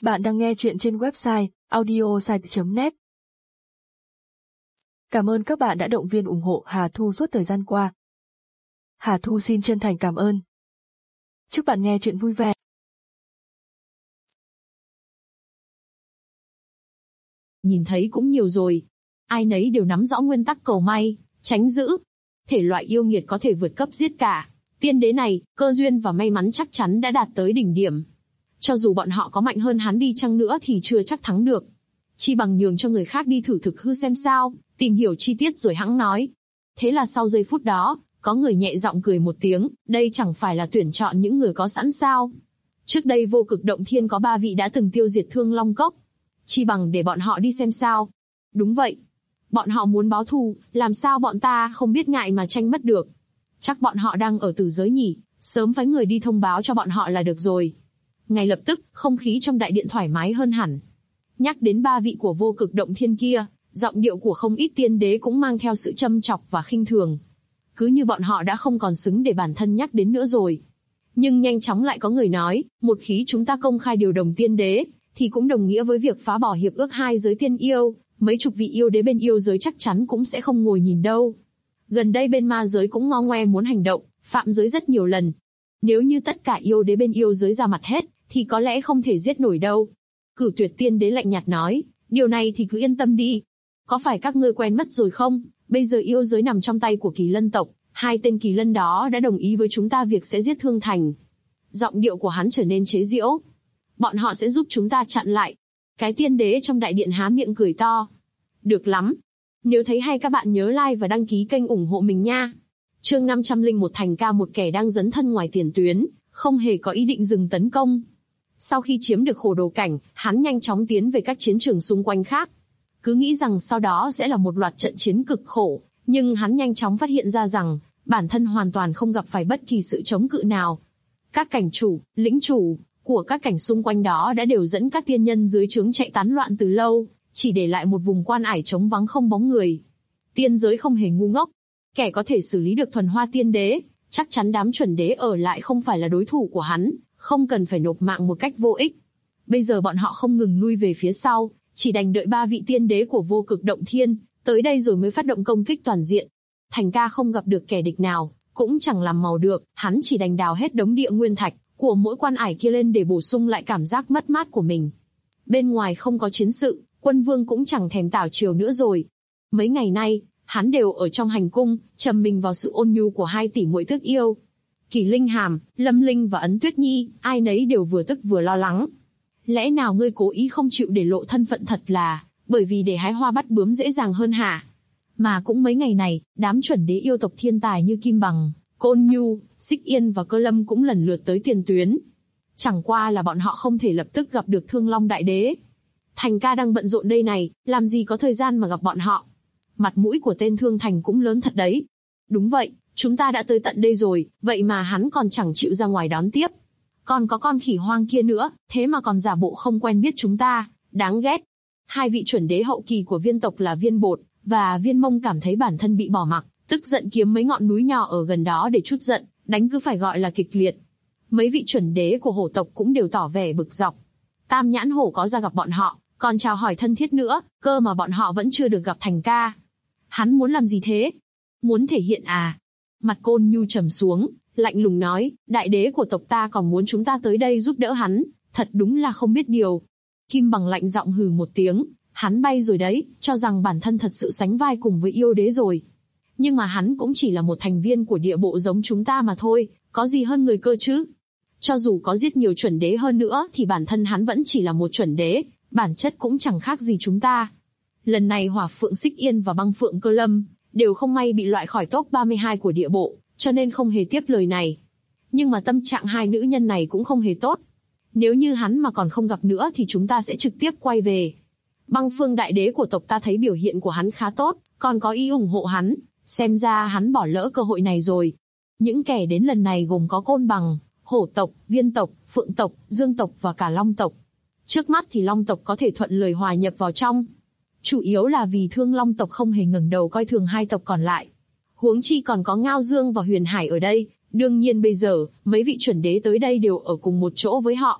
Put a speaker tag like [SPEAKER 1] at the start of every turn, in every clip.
[SPEAKER 1] Bạn đang nghe chuyện trên website audiosite.net. Cảm ơn các bạn đã động viên ủng hộ Hà Thu suốt thời gian qua. Hà Thu xin chân thành cảm ơn. Chúc bạn nghe chuyện vui vẻ.
[SPEAKER 2] Nhìn thấy cũng nhiều rồi. Ai nấy đều nắm rõ nguyên tắc cầu may, tránh giữ. Thể loại yêu nghiệt có thể vượt cấp giết cả. Tiên đế này, cơ duyên và may mắn chắc chắn đã đạt tới đỉnh điểm. Cho dù bọn họ có mạnh hơn hắn đi chăng nữa thì chưa chắc thắng được. Chi bằng nhường cho người khác đi thử thực hư xem sao, tìm hiểu chi tiết rồi hẵng nói. Thế là sau giây phút đó, có người nhẹ giọng cười một tiếng, đây chẳng phải là tuyển chọn những người có sẵn sao. Trước đây Vô Cực Động Thiên có 3 vị đã từng tiêu diệt Thương Long Cốc. Chi bằng để bọn họ đi xem sao. Đúng vậy. Bọn họ muốn báo thù, làm sao bọn ta không biết ngại mà tranh mất được. Chắc bọn họ đang ở tử giới nhỉ, sớm phái người đi thông báo cho bọn họ là được rồi. Ngay lập tức, không khí trong đại điện thoải mái hơn hẳn. Nhắc đến 3 vị của Vô Cực Động Thiên kia, giọng điệu của không ít tiên đế cũng mang theo sự châm chọc và khinh thường. Cứ như bọn họ đã không còn xứng để bản thân nhắc đến nữa rồi. Nhưng nhanh chóng lại có người nói, một khi chúng ta công khai điều đồng tiên đế, thì cũng đồng nghĩa với việc phá bỏ hiệp ước hai giới tiên yêu, mấy chục vị yêu đế bên yêu giới chắc chắn cũng sẽ không ngồi nhìn đâu. Gần đây bên ma giới cũng ngo ngoe muốn hành động, phạm giới rất nhiều lần. Nếu như tất cả yêu đế bên yêu giới ra mặt hết, thì có lẽ không thể giết nổi đâu. Cửu Tuyệt tiên đế lạnh nhạt nói, điều này thì cứ yên tâm đi. Có phải các ngươi quen mất rồi không? Bây giờ yêu giới nằm trong tay của Kỳ Lân tộc, 2 tên Kỳ Lân đó đã đồng ý với chúng ta việc sẽ giết Thương Thành. Giọng điệu của hắn trở nên chế giễu. Bọn họ sẽ giúp chúng ta chặn lại. Cái tiên đế trong đại điện há miệng cười to. Được lắm. Nếu thấy hay các bạn nhớ like và đăng ký kênh ủng hộ mình nha. Chương 501 Thành Ca, một kẻ đang dấn thân ngoài tiền tuyến, không hề có ý định dừng tấn công. Sau khi chiếm được Khổ Đồ Cảnh, hắn nhanh chóng tiến về các chiến trường xung quanh khác. Cứ nghĩ rằng sau đó sẽ là một loạt trận chiến cực khổ, nhưng hắn nhanh chóng phát hiện ra rằng, bản thân hoàn toàn không gặp phải bất kỳ sự chống cự nào. Các cảnh chủ, lĩnh chủ của các cảnh xung quanh đó đã đều dẫn các tiên nhân dưới trướng chạy tán loạn từ lâu, chỉ để lại một vùng quan ải trống vắng không bóng người. Tiên giới không hề ngu ngốc. Kẻ có thể xử lý được Thuần Hoa Tiên Đế, chắc chắn đám chuẩn đế ở lại không phải là đối thủ của hắn, không cần phải nộp mạng một cách vô ích. Bây giờ bọn họ không ngừng lui về phía sau, chỉ đành đợi 3 vị tiên đế của Vô Cực Động Thiên tới đây rồi mới phát động công kích toàn diện. Thành Ca không gặp được kẻ địch nào, cũng chẳng làm màu được, hắn chỉ đành đào hết đống địa nguyên thạch của mỗi quan ải kia lên để bổ sung lại cảm giác mất mát của mình. Bên ngoài không có chiến sự, Quân Vương cũng chẳng thèm tảo chiều nữa rồi. Mấy ngày nay, hắn đều ở trong hành cung, trầm mình vào sự ôn nhu của 2 tỷ muội Tước Yêu. Kỳ Linh Hàm, Lâm Linh và Ấn Tuyết Nhi, ai nấy đều vừa tức vừa lo lắng. Lẽ nào ngươi cố ý không chịu để lộ thân phận thật là bởi vì để hái hoa bắt bướm dễ dàng hơn hả? Mà cũng mấy ngày này, đám chuẩn đế yêu tộc thiên tài như Kim Bằng, Côn Nhu, Xích Yên và Cơ Lâm cũng lần lượt tới tiền tuyến. Chẳng qua là bọn họ không thể lập tức gặp được Thương Long Đại Đế. Thành Ca đang bận rộn đây này, làm gì có thời gian mà gặp bọn họ. Mặt mũi của tên Thương Thành cũng lớn thật đấy. Đúng vậy, chúng ta đã tới tận đây rồi, vậy mà hắn còn chẳng chịu ra ngoài đón tiếp. Còn có con khỉ hoang kia nữa, thế mà còn giả bộ không quen biết chúng ta, đáng ghét. 2 vị chuẩn đế hậu kỳ của Viên tộc là Viên Bột và Viên Mông cảm thấy bản thân bị bỏ mặc, tức giận kiếm mấy ngọn núi nhỏ ở gần đó để trút giận, đánh cứ phải gọi là kịch liệt. Mấy vị chuẩn đế của Hổ tộc cũng đều tỏ vẻ bực dọc. Tam Nhãn Hổ có ra gặp bọn họ, còn chào hỏi thân thiết nữa, cơ mà bọn họ vẫn chưa được gặp Thành Ca. Hắn muốn làm gì thế? Muốn thể hiện à? Mặt Côn Nhu trầm xuống, lạnh lùng nói, đại đế của tộc ta còn muốn chúng ta tới đây giúp đỡ hắn, thật đúng là không biết điều. Kim Bằng lạnh giọng hừ một tiếng, hắn bay rồi đấy, cho rằng bản thân thật sự sánh vai cùng với yêu đế rồi. Nhưng mà hắn cũng chỉ là một thành viên của địa bộ giống chúng ta mà thôi, có gì hơn người cơ chứ? Cho dù có giết nhiều chuẩn đế hơn nữa thì bản thân hắn vẫn chỉ là một chuẩn đế, bản chất cũng chẳng khác gì chúng ta. Lần này Hỏa Phượng Xích Yên và Băng Phượng Cơ Lâm đều không may bị loại khỏi top 32 của địa bộ, cho nên không hề tiếp lời này. Nhưng mà tâm trạng 2 nữ nhân này cũng không hề tốt. Nếu như hắn mà còn không gặp nữa thì chúng ta sẽ trực tiếp quay về. Băng Phương đại đế của tộc ta thấy biểu hiện của hắn khá tốt, còn có ý ủng hộ hắn, xem ra hắn bỏ lỡ cơ hội này rồi. Những kẻ đến lần này gồm có Côn Bằng, Hổ tộc, Viên tộc, Phượng tộc, Dương tộc và cả Long tộc. Trước mắt thì Long tộc có thể thuận lời hòa nhập vào trong. Chủ yếu là vì Thương Long tộc không hề ngẩng đầu coi thường 2 tộc còn lại. Huống chi còn có Ngao Dương và Huyền Hải ở đây, đương nhiên bây giờ, mấy vị chuẩn đế tới đây đều ở cùng một chỗ với họ.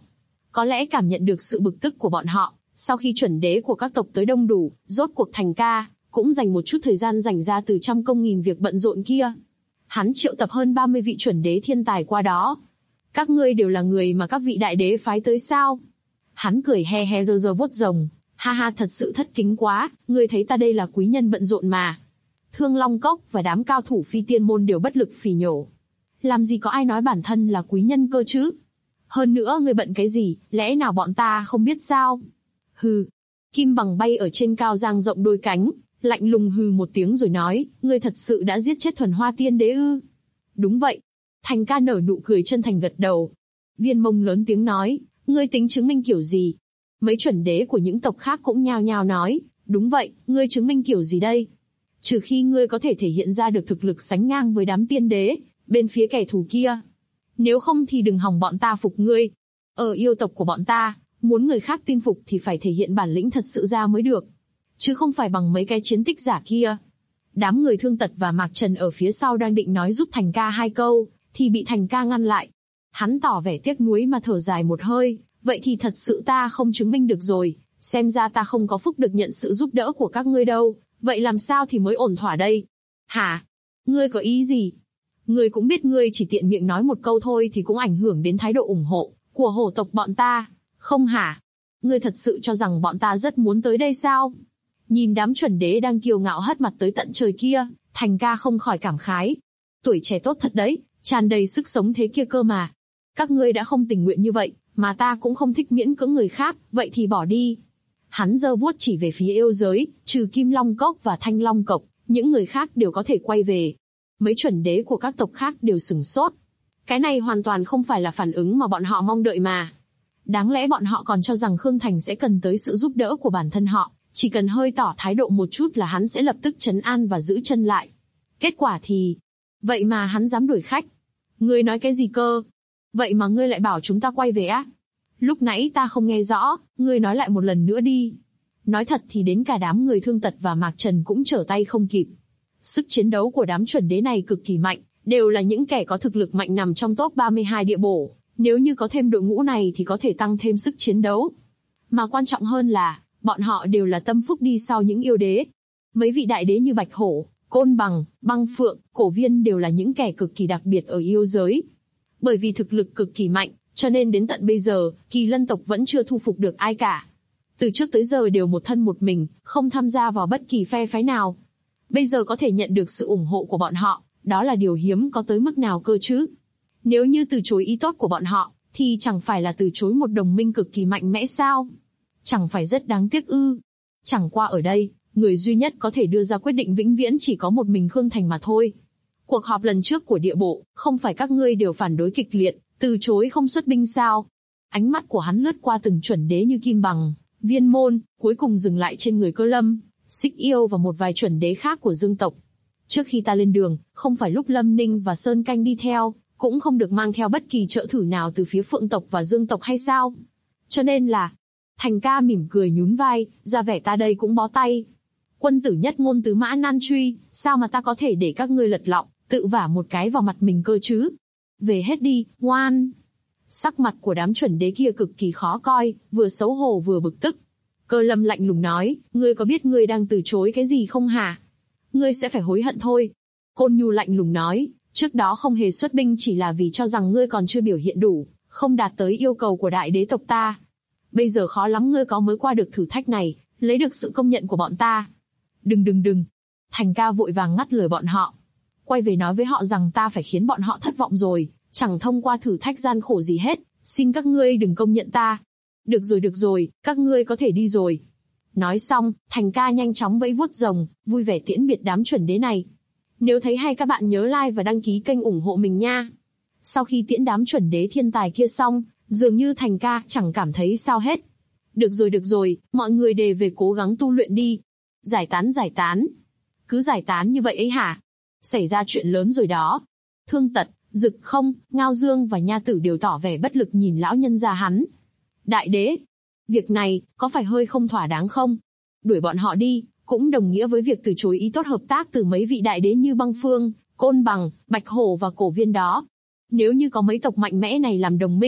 [SPEAKER 2] Có lẽ cảm nhận được sự bực tức của bọn họ, sau khi chuẩn đế của các tộc tới đông đủ, rốt cuộc Thành Ca cũng dành một chút thời gian dành ra từ trăm công nghìn việc bận rộn kia. Hắn triệu tập hơn 30 vị chuẩn đế thiên tài qua đó. Các ngươi đều là người mà các vị đại đế phái tới sao? Hắn cười he he giơ giơ vuốt rồng, ha ha, thật sự thất kính quá, ngươi thấy ta đây là quý nhân bận rộn mà. Thương Long Cốc và đám cao thủ phi tiên môn đều bất lực phì nhổ. Làm gì có ai nói bản thân là quý nhân cơ chứ? Hơn nữa ngươi bận cái gì, lẽ nào bọn ta không biết sao? Hừ. Kim Bằng bay ở trên cao dang rộng đôi cánh, lạnh lùng hừ một tiếng rồi nói, ngươi thật sự đã giết chết Thuần Hoa Tiên Đế ư? Đúng vậy. Thành Ca nở nụ cười chân thành gật đầu. Viên Mông lớn tiếng nói, ngươi tính chứng minh kiểu gì? Mấy chuẩn đế của những tộc khác cũng nhao nhao nói, đúng vậy, ngươi chứng minh kiểu gì đây? Trừ khi ngươi có thể thể hiện ra được thực lực sánh ngang với đám tiên đế, bên phía kẻ thù kia. Nếu không thì đừng hòng bọn ta phục ngươi. Ở yêu tộc của bọn ta, muốn người khác tin phục thì phải thể hiện bản lĩnh thật sự ra mới được. Chứ không phải bằng mấy cái chiến tích giả kia. Đám người Thương Tật và Mạc Trần ở phía sau đang định nói giúp Thành Ca hai câu, thì bị Thành Ca ngăn lại. Hắn tỏ vẻ tiếc nuối mà thở dài một hơi, vậy thì thật sự ta không chứng minh được rồi, xem ra ta không có phúc được nhận sự giúp đỡ của các ngươi đâu, vậy làm sao thì mới ổn thỏa đây? Hả? Ngươi có ý gì? Ngươi cũng biết ngươi chỉ tiện miệng nói một câu thôi thì cũng ảnh hưởng đến thái độ ủng hộ của hổ tộc bọn ta, không hả? Ngươi thật sự cho rằng bọn ta rất muốn tới đây sao? Nhìn đám chuẩn đế đang kiêu ngạo hất mặt tới tận trời kia, Thành Ca không khỏi cảm khái. Tuổi trẻ tốt thật đấy, tràn đầy sức sống thế kia cơ mà. Các ngươi đã không tình nguyện như vậy, mà ta cũng không thích miễn cưỡng người khác, vậy thì bỏ đi. Hắn giơ vuốt chỉ về phía yêu giới, trừ Kim Long Cốc và Thanh Long Cốc, những người khác đều có thể quay về. Mấy chuẩn đế của các tộc khác đều sửng sốt. Cái này hoàn toàn không phải là phản ứng mà bọn họ mong đợi mà. Đáng lẽ bọn họ còn cho rằng Khương Thành sẽ cần tới sự giúp đỡ của bản thân họ, chỉ cần hơi tỏ thái độ một chút là hắn sẽ lập tức trấn an và giữ chân lại. Kết quả thì... Vậy mà hắn dám đuổi khách. Ngươi nói cái gì cơ? Vậy mà ngươi lại bảo chúng ta quay về á? Lúc nãy ta không nghe rõ, ngươi nói lại một lần nữa đi. Nói thật thì đến cả đám người Thương Tật và Mạc Trần cũng trở tay không kịp. Sức chiến đấu của đám chuẩn đế này cực kỳ mạnh, đều là những kẻ có thực lực mạnh nằm trong top 32 địa bổ. Nếu như có thêm đội ngũ này thì có thể tăng thêm sức chiến đấu. Mà quan trọng hơn là, bọn họ đều là tâm phúc đi sau những yêu đế. Mấy vị đại đế như Bạch Hổ, Côn Bằng, Băng Phượng, Cổ Viên đều là những kẻ cực kỳ đặc biệt ở yêu giới. Bởi vì thực lực cực kỳ mạnh, cho nên đến tận bây giờ, Kỳ Lân tộc vẫn chưa thu phục được ai cả. Từ trước tới giờ đều một thân một mình, không tham gia vào bất kỳ phe phái nào. Bây giờ có thể nhận được sự ủng hộ của bọn họ, đó là điều hiếm có tới mức nào cơ chứ. Nếu như từ chối ý tốt của bọn họ, thì chẳng phải là từ chối một đồng minh cực kỳ mạnh mẽ sao? Chẳng phải rất đáng tiếc ư? Chẳng qua ở đây, người duy nhất có thể đưa ra quyết định vĩnh viễn chỉ có một mình Khương Thành mà thôi. Cuộc họp lần trước của địa bộ, không phải các ngươi đều phản đối kịch liệt, từ chối không xuất binh sao? Ánh mắt của hắn lướt qua từng chuẩn đế như Kim Bằng, Viên Môn, cuối cùng dừng lại trên người Cơ Lâm, Xích Yêu và một vài chuẩn đế khác của Dương tộc. Trước khi ta lên đường, không phải lúc Lâm Ninh và Sơn Canh đi theo, cũng không được mang theo bất kỳ trợ thử nào từ phía Phượng tộc và Dương tộc hay sao? Cho nên là... Thành Ca mỉm cười nhún vai, ra vẻ ta đây cũng bó tay. Quân tử nhất ngôn tứ mã nan truy, sao mà ta có thể để các ngươi lật lọng, tự vả một cái vào mặt mình cơ chứ? Về hết đi, ngoan. Sắc mặt của đám chuẩn đế kia cực kỳ khó coi, vừa xấu hổ vừa bực tức. Cơ Lâm lạnh lùng nói, ngươi có biết ngươi đang từ chối cái gì không hả? Ngươi sẽ phải hối hận thôi. Côn Nhu lạnh lùng nói, trước đó không hề xuất binh chỉ là vì cho rằng ngươi còn chưa biểu hiện đủ, không đạt tới yêu cầu của đại đế tộc ta. Bây giờ khó lắm ngươi có mới qua được thử thách này, lấy được sự công nhận của bọn ta. Đừng. Thành Ca vội vàng ngắt lời bọn họ. Quay về nói với họ rằng ta phải khiến bọn họ thất vọng rồi, chẳng thông qua thử thách gian khổ gì hết, xin các ngươi đừng công nhận ta. Được rồi, các ngươi có thể đi rồi. Nói xong, Thành Ca nhanh chóng vẫy vuốt rồng, vui vẻ tiễn biệt đám chuẩn đế này. Nếu thấy hay các bạn nhớ like và đăng ký kênh ủng hộ mình nha. Sau khi tiễn đám chuẩn đế thiên tài kia xong, dường như Thành Ca chẳng cảm thấy sao hết. Được rồi, mọi người đều về cố gắng tu luyện đi. Giải tán. Cứ giải tán như vậy ấy hả? Xảy ra chuyện lớn rồi đó. Thương Tật, Dực Không, Ngao Dương và Nha Tử đều tỏ vẻ bất lực nhìn lão nhân gia hắn. Đại đế, việc này có phải hơi không thỏa đáng không? Đuổi bọn họ đi, cũng đồng nghĩa với việc từ chối ý tốt hợp tác từ mấy vị đại đế như Băng Phương, Côn Bằng, Bạch Hổ và Cổ Viên đó. Nếu như có mấy tộc mạnh mẽ này làm đồng minh,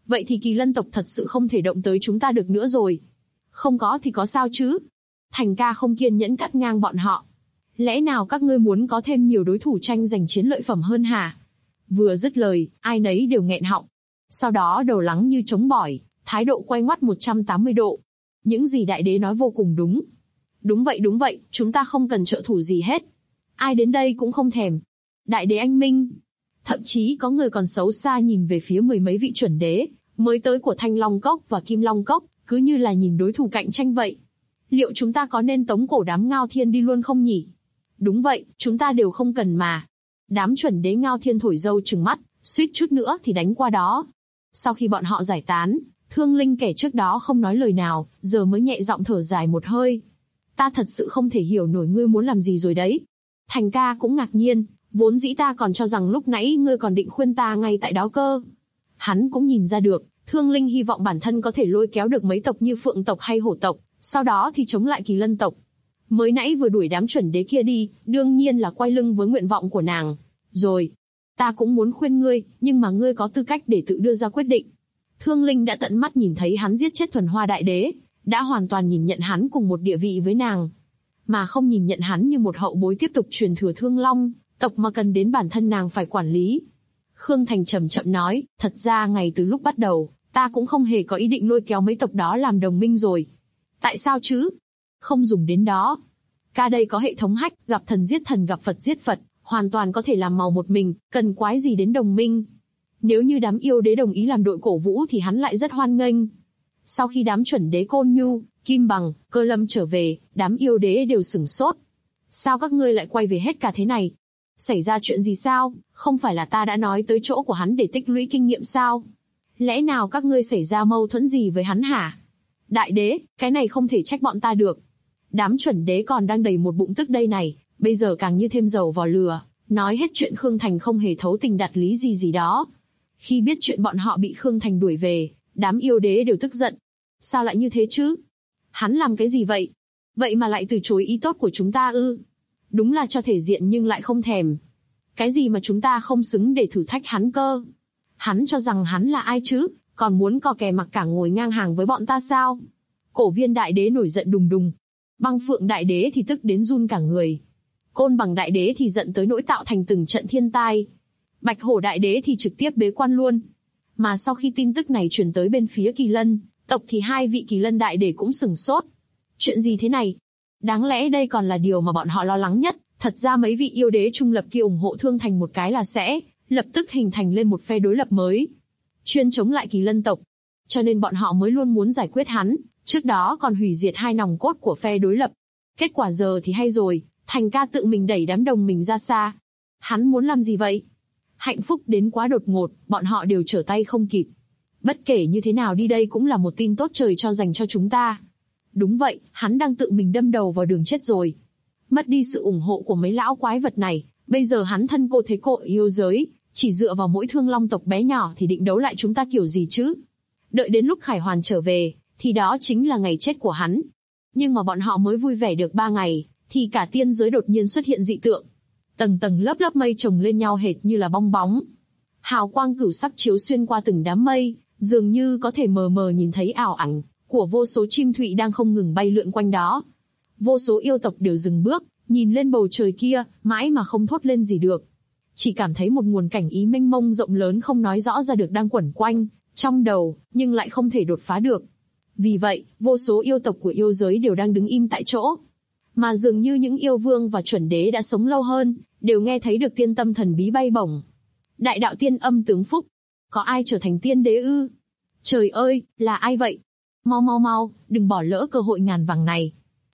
[SPEAKER 2] Vậy thì Kỳ Lân tộc thật sự không thể động tới chúng ta được nữa rồi. Không có thì có sao chứ? Thành ca không kiên nhẫn cắt ngang bọn họ. Lẽ nào các ngươi muốn có thêm nhiều đối thủ tranh giành chiến lợi phẩm hơn hả? Vừa dứt lời, ai nấy đều nghẹn họng. Sau đó đầu lắng như trống bỏi, thái độ quay ngoắt 180 độ. Những gì đại đế nói vô cùng đúng. Đúng vậy, chúng ta không cần trợ thủ gì hết. Ai đến đây cũng không thèm. Đại đế anh minh. Thậm chí có người còn xấu xa nhìn về phía mười mấy vị chuẩn đế, mới tới của Thanh Long Cốc và Kim Long Cốc, cứ như là nhìn đối thủ cạnh tranh vậy. Liệu chúng ta có nên tống cổ đám Ngao Thiên đi luôn không nhỉ? Đúng vậy, chúng ta đều không cần mà. Đám chuẩn đế Ngao Thiên thổi dâu trừng mắt, suýt chút nữa thì đánh qua đó. Sau khi bọn họ giải tán, Thương Linh kẻ trước đó không nói lời nào, giờ mới nhẹ giọng thở dài một hơi. Ta thật sự không thể hiểu nổi ngươi muốn làm gì rồi đấy. Thành ca cũng ngạc nhiên, vốn dĩ ta còn cho rằng lúc nãy ngươi còn định khuyên ta ngay tại đó cơ. Hắn cũng nhìn ra được, Thương Linh hy vọng bản thân có thể lôi kéo được mấy tộc như Phượng tộc hay Hổ tộc, sau đó thì chống lại Kỳ Lân tộc. Mới nãy vừa đuổi đám chuẩn đế kia đi, đương nhiên là quay lưng với nguyện vọng của nàng. Rồi, ta cũng muốn khuyên ngươi, nhưng mà ngươi có tư cách để tự đưa ra quyết định. Thương Linh đã tận mắt nhìn thấy hắn giết chết Thuần Hoa Đại Đế, đã hoàn toàn nhìn nhận hắn cùng một địa vị với nàng, mà không nhìn nhận hắn như một hậu bối tiếp tục truyền thừa Thương Long tộc mà cần đến bản thân nàng phải quản lý. Khương Thành chậm chậm nói, thật ra ngay từ lúc bắt đầu, ta cũng không hề có ý định lôi kéo mấy tộc đó làm đồng minh rồi. Tại sao chứ? Không dùng đến đó. Ca đây có hệ thống hack, gặp thần giết thần gặp Phật giết Phật, hoàn toàn có thể làm màu một mình, cần quái gì đến đồng minh. Nếu như đám yêu đế đồng ý làm đội cổ vũ thì hắn lại rất hoan nghênh. Sau khi đám chuẩn đế Côn Nhu, Kim Bằng, Cơ Lâm trở về, đám yêu đế đều sửng sốt. Sao các ngươi lại quay về hết cả thế này? Xảy ra chuyện gì sao? Không phải là ta đã nói tới chỗ của hắn để tích lũy kinh nghiệm sao? Lẽ nào các ngươi xảy ra mâu thuẫn gì với hắn hả? Đại đế, cái này không thể trách bọn ta được. Đám chuẩn đế còn đang đầy một bụng tức đây này, bây giờ càng như thêm dầu vào lửa, nói hết chuyện Khương Thành không hề thấu tình đạt lý gì đó. Khi biết chuyện bọn họ bị Khương Thành đuổi về, đám yêu đế đều tức giận. Sao lại như thế chứ? Hắn làm cái gì vậy? Vậy mà lại từ chối ý tốt của chúng ta ư? Đúng là cho thể diện nhưng lại không thèm. Cái gì mà chúng ta không xứng để thử thách hắn cơ? Hắn cho rằng hắn là ai chứ? Còn muốn cò kè mặc cả ngồi ngang hàng với bọn ta sao? Cổ Viên Đại Đế nổi giận đùng đùng. Băng Phượng Đại Đế thì tức đến run cả người. Côn Bằng Đại Đế thì giận tới nỗi tạo thành từng trận thiên tai. Bạch Hổ Đại Đế thì trực tiếp bế quan luôn. Mà sau khi tin tức này truyền tới bên phía Kỳ Lân tộc thì hai vị Kỳ Lân Đại Đế cũng sửng sốt. Chuyện gì thế này? Đáng lẽ đây còn là điều mà bọn họ lo lắng nhất. Thật ra mấy vị yêu đế trung lập kia ủng hộ Thương Thành một cái là sẽ lập tức hình thành lên một phe đối lập mới, chuyên chống lại Kỳ Lân tộc. Cho nên bọn họ mới luôn muốn giải quyết hắn, trước đó còn hủy diệt hai nòng cốt của phe đối lập. Kết quả giờ thì hay rồi, Thành ca tự mình đẩy đám đồng mình ra xa. Hắn muốn làm gì vậy? Hạnh phúc đến quá đột ngột, bọn họ đều trở tay không kịp. Bất kể như thế nào đi đây cũng là một tin tốt trời cho dành cho chúng ta. Đúng vậy, hắn đang tự mình đâm đầu vào đường chết rồi. Mất đi sự ủng hộ của mấy lão quái vật này, bây giờ hắn thân cô thế cô yêu giới, chỉ dựa vào mỗi Thương Long tộc bé nhỏ thì định đấu lại chúng ta kiểu gì chứ? Đợi đến lúc Khải Hoàn trở về, thì đó chính là ngày chết của hắn. Nhưng mà bọn họ mới vui vẻ được 3 ngày, thì cả tiên giới đột nhiên xuất hiện dị tượng. Tầng tầng lớp lớp mây chồng lên nhau hệt như là bong bóng. Hào quang cửu sắc chiếu xuyên qua từng đám mây, dường như có thể mờ mờ nhìn thấy ảo ảnh của vô số chim thụy đang không ngừng bay lượn quanh đó. Vô số yêu tộc đều dừng bước, nhìn lên bầu trời kia, mãi mà không thốt lên gì được. Chỉ cảm thấy một nguồn cảnh ý mênh mông rộng lớn không nói rõ ra được đang quẩn quanh trong đầu, nhưng lại không thể đột phá được. Vì vậy, vô số yêu tộc của yêu giới đều đang đứng im tại chỗ. Mà dường như những yêu vương và chuẩn đế đã sống lâu hơn, đều nghe thấy được tiên tâm thần bí bay bổng. Đại đạo tiên âm tướng phúc. Có ai trở thành tiên đế ư? Trời ơi, là ai vậy? Mau mau mau, đừng bỏ lỡ cơ hội ngàn vàng này.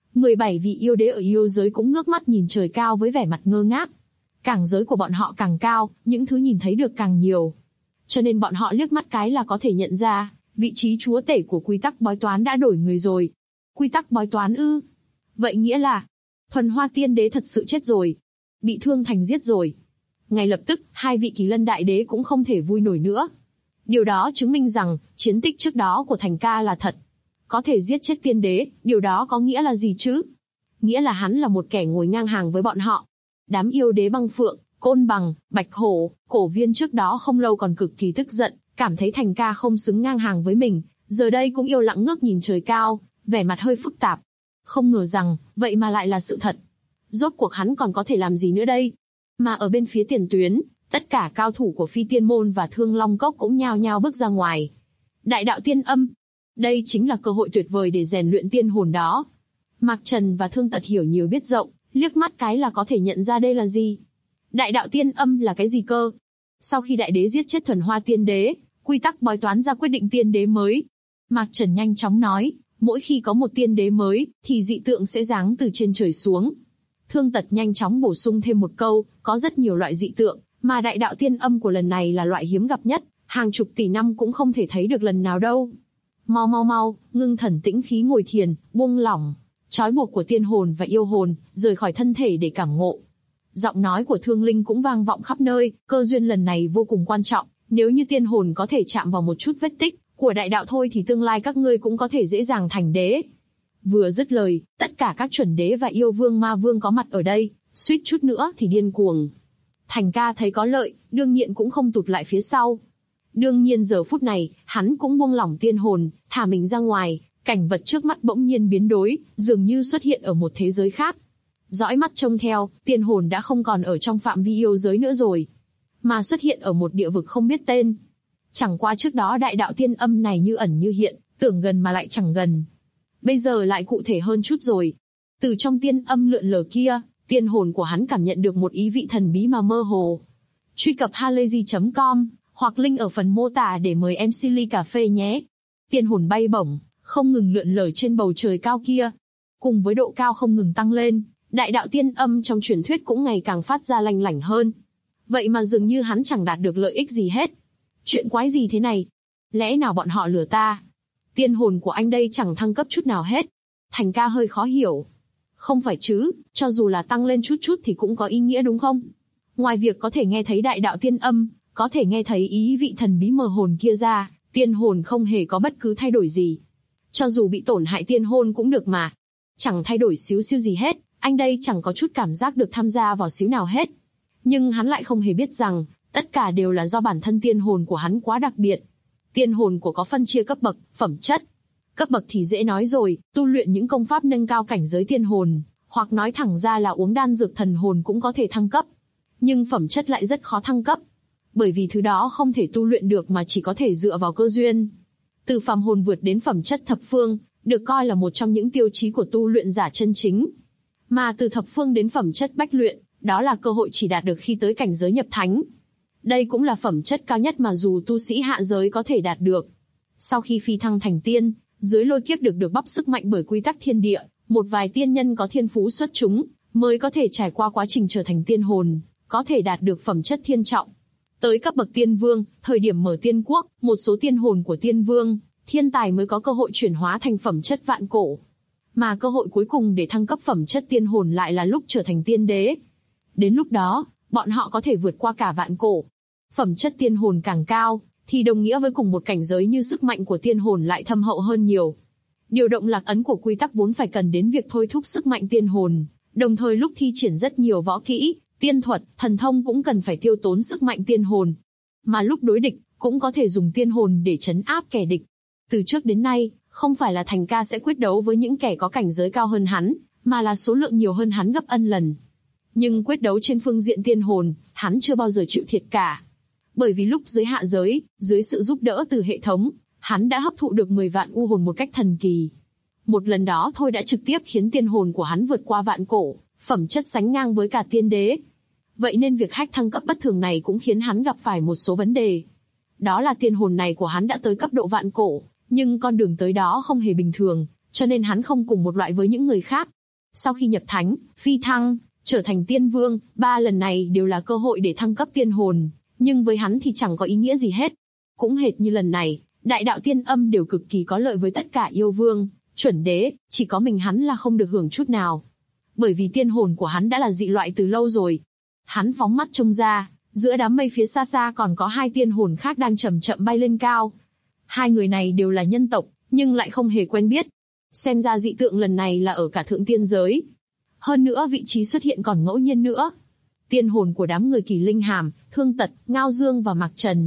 [SPEAKER 2] 17 vị yêu đế ở yêu giới cũng ngước mắt nhìn trời cao với vẻ mặt ngơ ngác. Càng giới của bọn họ càng cao, những thứ nhìn thấy được càng nhiều. Cho nên bọn họ liếc mắt cái là có thể nhận ra, vị trí chúa tể của quy tắc bói toán đã đổi người rồi. Quy tắc bói toán ư? Vậy nghĩa là, Thuần Hoa Tiên Đế thật sự chết rồi. Bị Thương Thành giết rồi. Ngay lập tức, hai vị Kỳ Lân Đại Đế cũng không thể vui nổi nữa. Điều đó chứng minh rằng, chiến tích trước đó của Thành ca là thật. Có thể giết chết tiên đế, điều đó có nghĩa là gì chứ? Nghĩa là hắn là một kẻ ngồi ngang hàng với bọn họ. Đám yêu đế Băng Phượng, Côn Bằng, Bạch Hổ, Cổ Viên trước đó không lâu còn cực kỳ tức giận, cảm thấy Thành ca không xứng ngang hàng với mình, giờ đây cũng yêu lặng ngước nhìn trời cao, vẻ mặt hơi phức tạp. Không ngờ rằng, vậy mà lại là sự thật. Rốt cuộc hắn còn có thể làm gì nữa đây? Mà ở bên phía tiền tuyến, tất cả cao thủ của Phi Tiên Môn và Thương Long Cốc cũng nhao nhao bước ra ngoài. Đại đạo tiên âm. Đây chính là cơ hội tuyệt vời để rèn luyện tiên hồn đó. Mạc Trần và Thương Tật hiểu nhiều biết rộng, liếc mắt cái là có thể nhận ra đây là gì. Đại đạo tiên âm là cái gì cơ? Sau khi đại đế giết chết Thuần Hoa Tiên Đế, quy tắc bói toán ra quyết định tiên đế mới. Mạc Trần nhanh chóng nói, mỗi khi có một tiên đế mới, thì dị tượng sẽ giáng từ trên trời xuống. Thương Tật nhanh chóng bổ sung thêm một câu, có rất nhiều loại dị tượng, mà đại đạo tiên âm của lần này là loại hiếm gặp nhất, hàng chục tỷ năm cũng không thể thấy được lần nào đâu. Mau, ngưng thần tĩnh khí ngồi thiền, buông lỏng, trói buộc của tiên hồn và yêu hồn, rời khỏi thân thể để cảm ngộ. Giọng nói của Thương Linh cũng vang vọng khắp nơi, cơ duyên lần này vô cùng quan trọng, nếu như tiên hồn có thể chạm vào một chút vết tích của đại đạo thôi thì tương lai các ngươi cũng có thể dễ dàng thành đế. Vừa dứt lời, tất cả các chuẩn đế và yêu vương ma vương có mặt ở đây, suýt chút nữa thì điên cuồng. Thành ca thấy có lợi, đương nhiên cũng không tụt lại phía sau. Đương nhiên giờ phút này, hắn cũng buông lỏng tiên hồn, thả mình ra ngoài, cảnh vật trước mắt bỗng nhiên biến đổi, dường như xuất hiện ở một thế giới khác. Dõi mắt trông theo, tiên hồn đã không còn ở trong phạm vi yêu giới nữa rồi, mà xuất hiện ở một địa vực không biết tên. Chẳng qua trước đó đại đạo tiên âm này như ẩn như hiện, tưởng gần mà lại chẳng gần. Bây giờ lại cụ thể hơn chút rồi. Từ trong tiên âm lượn lờ kia, tiên hồn của hắn cảm nhận được một ý vị thần bí mà mơ hồ. Truy cập halayzi.com hoặc link ở phần mô tả để mời MC ly cà phê nhé. Tiên hồn bay bổng, không ngừng lượn lờ trên bầu trời cao kia. Cùng với độ cao không ngừng tăng lên, đại đạo tiên âm trong truyền thuyết cũng ngày càng phát ra lanh lảnh hơn. Vậy mà dường như hắn chẳng đạt được lợi ích gì hết. Chuyện quái gì thế này? Lẽ nào bọn họ lừa ta? Tiên hồn của anh đây chẳng thăng cấp chút nào hết. Thành ca hơi khó hiểu. Không phải chứ, cho dù là tăng lên chút chút thì cũng có ý nghĩa đúng không? Ngoài việc có thể nghe thấy đại đạo tiên âm, có thể nghe thấy ý vị thần bí mờ hồn kia ra, tiên hồn không hề có bất cứ thay đổi gì. Cho dù bị tổn hại tiên hồn cũng được mà. Chẳng thay đổi xíu xiu gì hết, anh đây chẳng có chút cảm giác được tham gia vào xíu nào hết. Nhưng hắn lại không hề biết rằng, tất cả đều là do bản thân tiên hồn của hắn quá đặc biệt. Tiên hồn của có phân chia cấp bậc, phẩm chất. Cấp bậc thì dễ nói rồi, tu luyện những công pháp nâng cao cảnh giới tiên hồn, hoặc nói thẳng ra là uống đan dược thần hồn cũng có thể thăng cấp. Nhưng phẩm chất lại rất khó thăng cấp. Bởi vì thứ đó không thể tu luyện được mà chỉ có thể dựa vào cơ duyên. Từ phàm hồn vượt đến phẩm chất thập phương, được coi là một trong những tiêu chí của tu luyện giả chân chính. Mà từ thập phương đến phẩm chất bách luyện, đó là cơ hội chỉ đạt được khi tới cảnh giới nhập thánh. Đây cũng là phẩm chất cao nhất mà dù tu sĩ hạ giới có thể đạt được. Sau khi phi thăng thành tiên, dưới lôi kiếp được bắp sức mạnh bởi quy tắc thiên địa, một vài tiên nhân có thiên phú xuất chúng, mới có thể trải qua quá trình trở thành tiên hồn, có thể đạt được phẩm chất thiên trọng. Tới cấp bậc tiên vương, thời điểm mở tiên quốc, một số tiên hồn của tiên vương, thiên tài mới có cơ hội chuyển hóa thành phẩm chất vạn cổ. Mà cơ hội cuối cùng để thăng cấp phẩm chất tiên hồn lại là lúc trở thành tiên đế. Đến lúc đó, bọn họ có thể vượt qua cả vạn cổ. Phẩm chất tiên hồn càng cao, thì đồng nghĩa với cùng một cảnh giới như sức mạnh của tiên hồn lại thâm hậu hơn nhiều. Điều động lạc ấn của quy tắc vốn phải cần đến việc thôi thúc sức mạnh tiên hồn, đồng thời lúc thi triển rất nhiều võ kỹ, tiên thuật, thần thông cũng cần phải tiêu tốn sức mạnh tiên hồn. Mà lúc đối địch, cũng có thể dùng tiên hồn để trấn áp kẻ địch. Từ trước đến nay, không phải là Thành ca sẽ quyết đấu với những kẻ có cảnh giới cao hơn hắn, mà là số lượng nhiều hơn hắn gấp n lần. Nhưng quyết đấu trên phương diện tiên hồn, hắn chưa bao giờ chịu thiệt cả. Bởi vì lúc dưới hạ giới, dưới sự giúp đỡ từ hệ thống, hắn đã hấp thụ được 10 vạn u hồn một cách thần kỳ. Một lần đó thôi đã trực tiếp khiến tiên hồn của hắn vượt qua vạn cổ, phẩm chất sánh ngang với cả tiên đế. Vậy nên việc hack thăng cấp bất thường này cũng khiến hắn gặp phải một số vấn đề. Đó là tiên hồn này của hắn đã tới cấp độ vạn cổ, nhưng con đường tới đó không hề bình thường, cho nên hắn không cùng một loại với những người khác. Sau khi nhập thánh, phi thăng, trở thành tiên vương, 3 lần này đều là cơ hội để thăng cấp tiên hồn, nhưng với hắn thì chẳng có ý nghĩa gì hết. Cũng hệt như lần này, đại đạo tiên âm đều cực kỳ có lợi với tất cả yêu vương, chuẩn đế, chỉ có mình hắn là không được hưởng chút nào. Bởi vì tiên hồn của hắn đã là dị loại từ lâu rồi. Hắn phóng mắt trông ra, giữa đám mây phía xa xa còn có 2 tiên hồn khác đang chậm chậm bay lên cao. 2 người này đều là nhân tộc, nhưng lại không hề quen biết. Xem ra dị tượng lần này là ở cả thượng tiên giới. Hơn nữa vị trí xuất hiện còn ngẫu nhiên nữa. Tiên hồn của đám người Kỳ Linh Hàm, Thương Tật, Ngao Dương và Mạc Trần,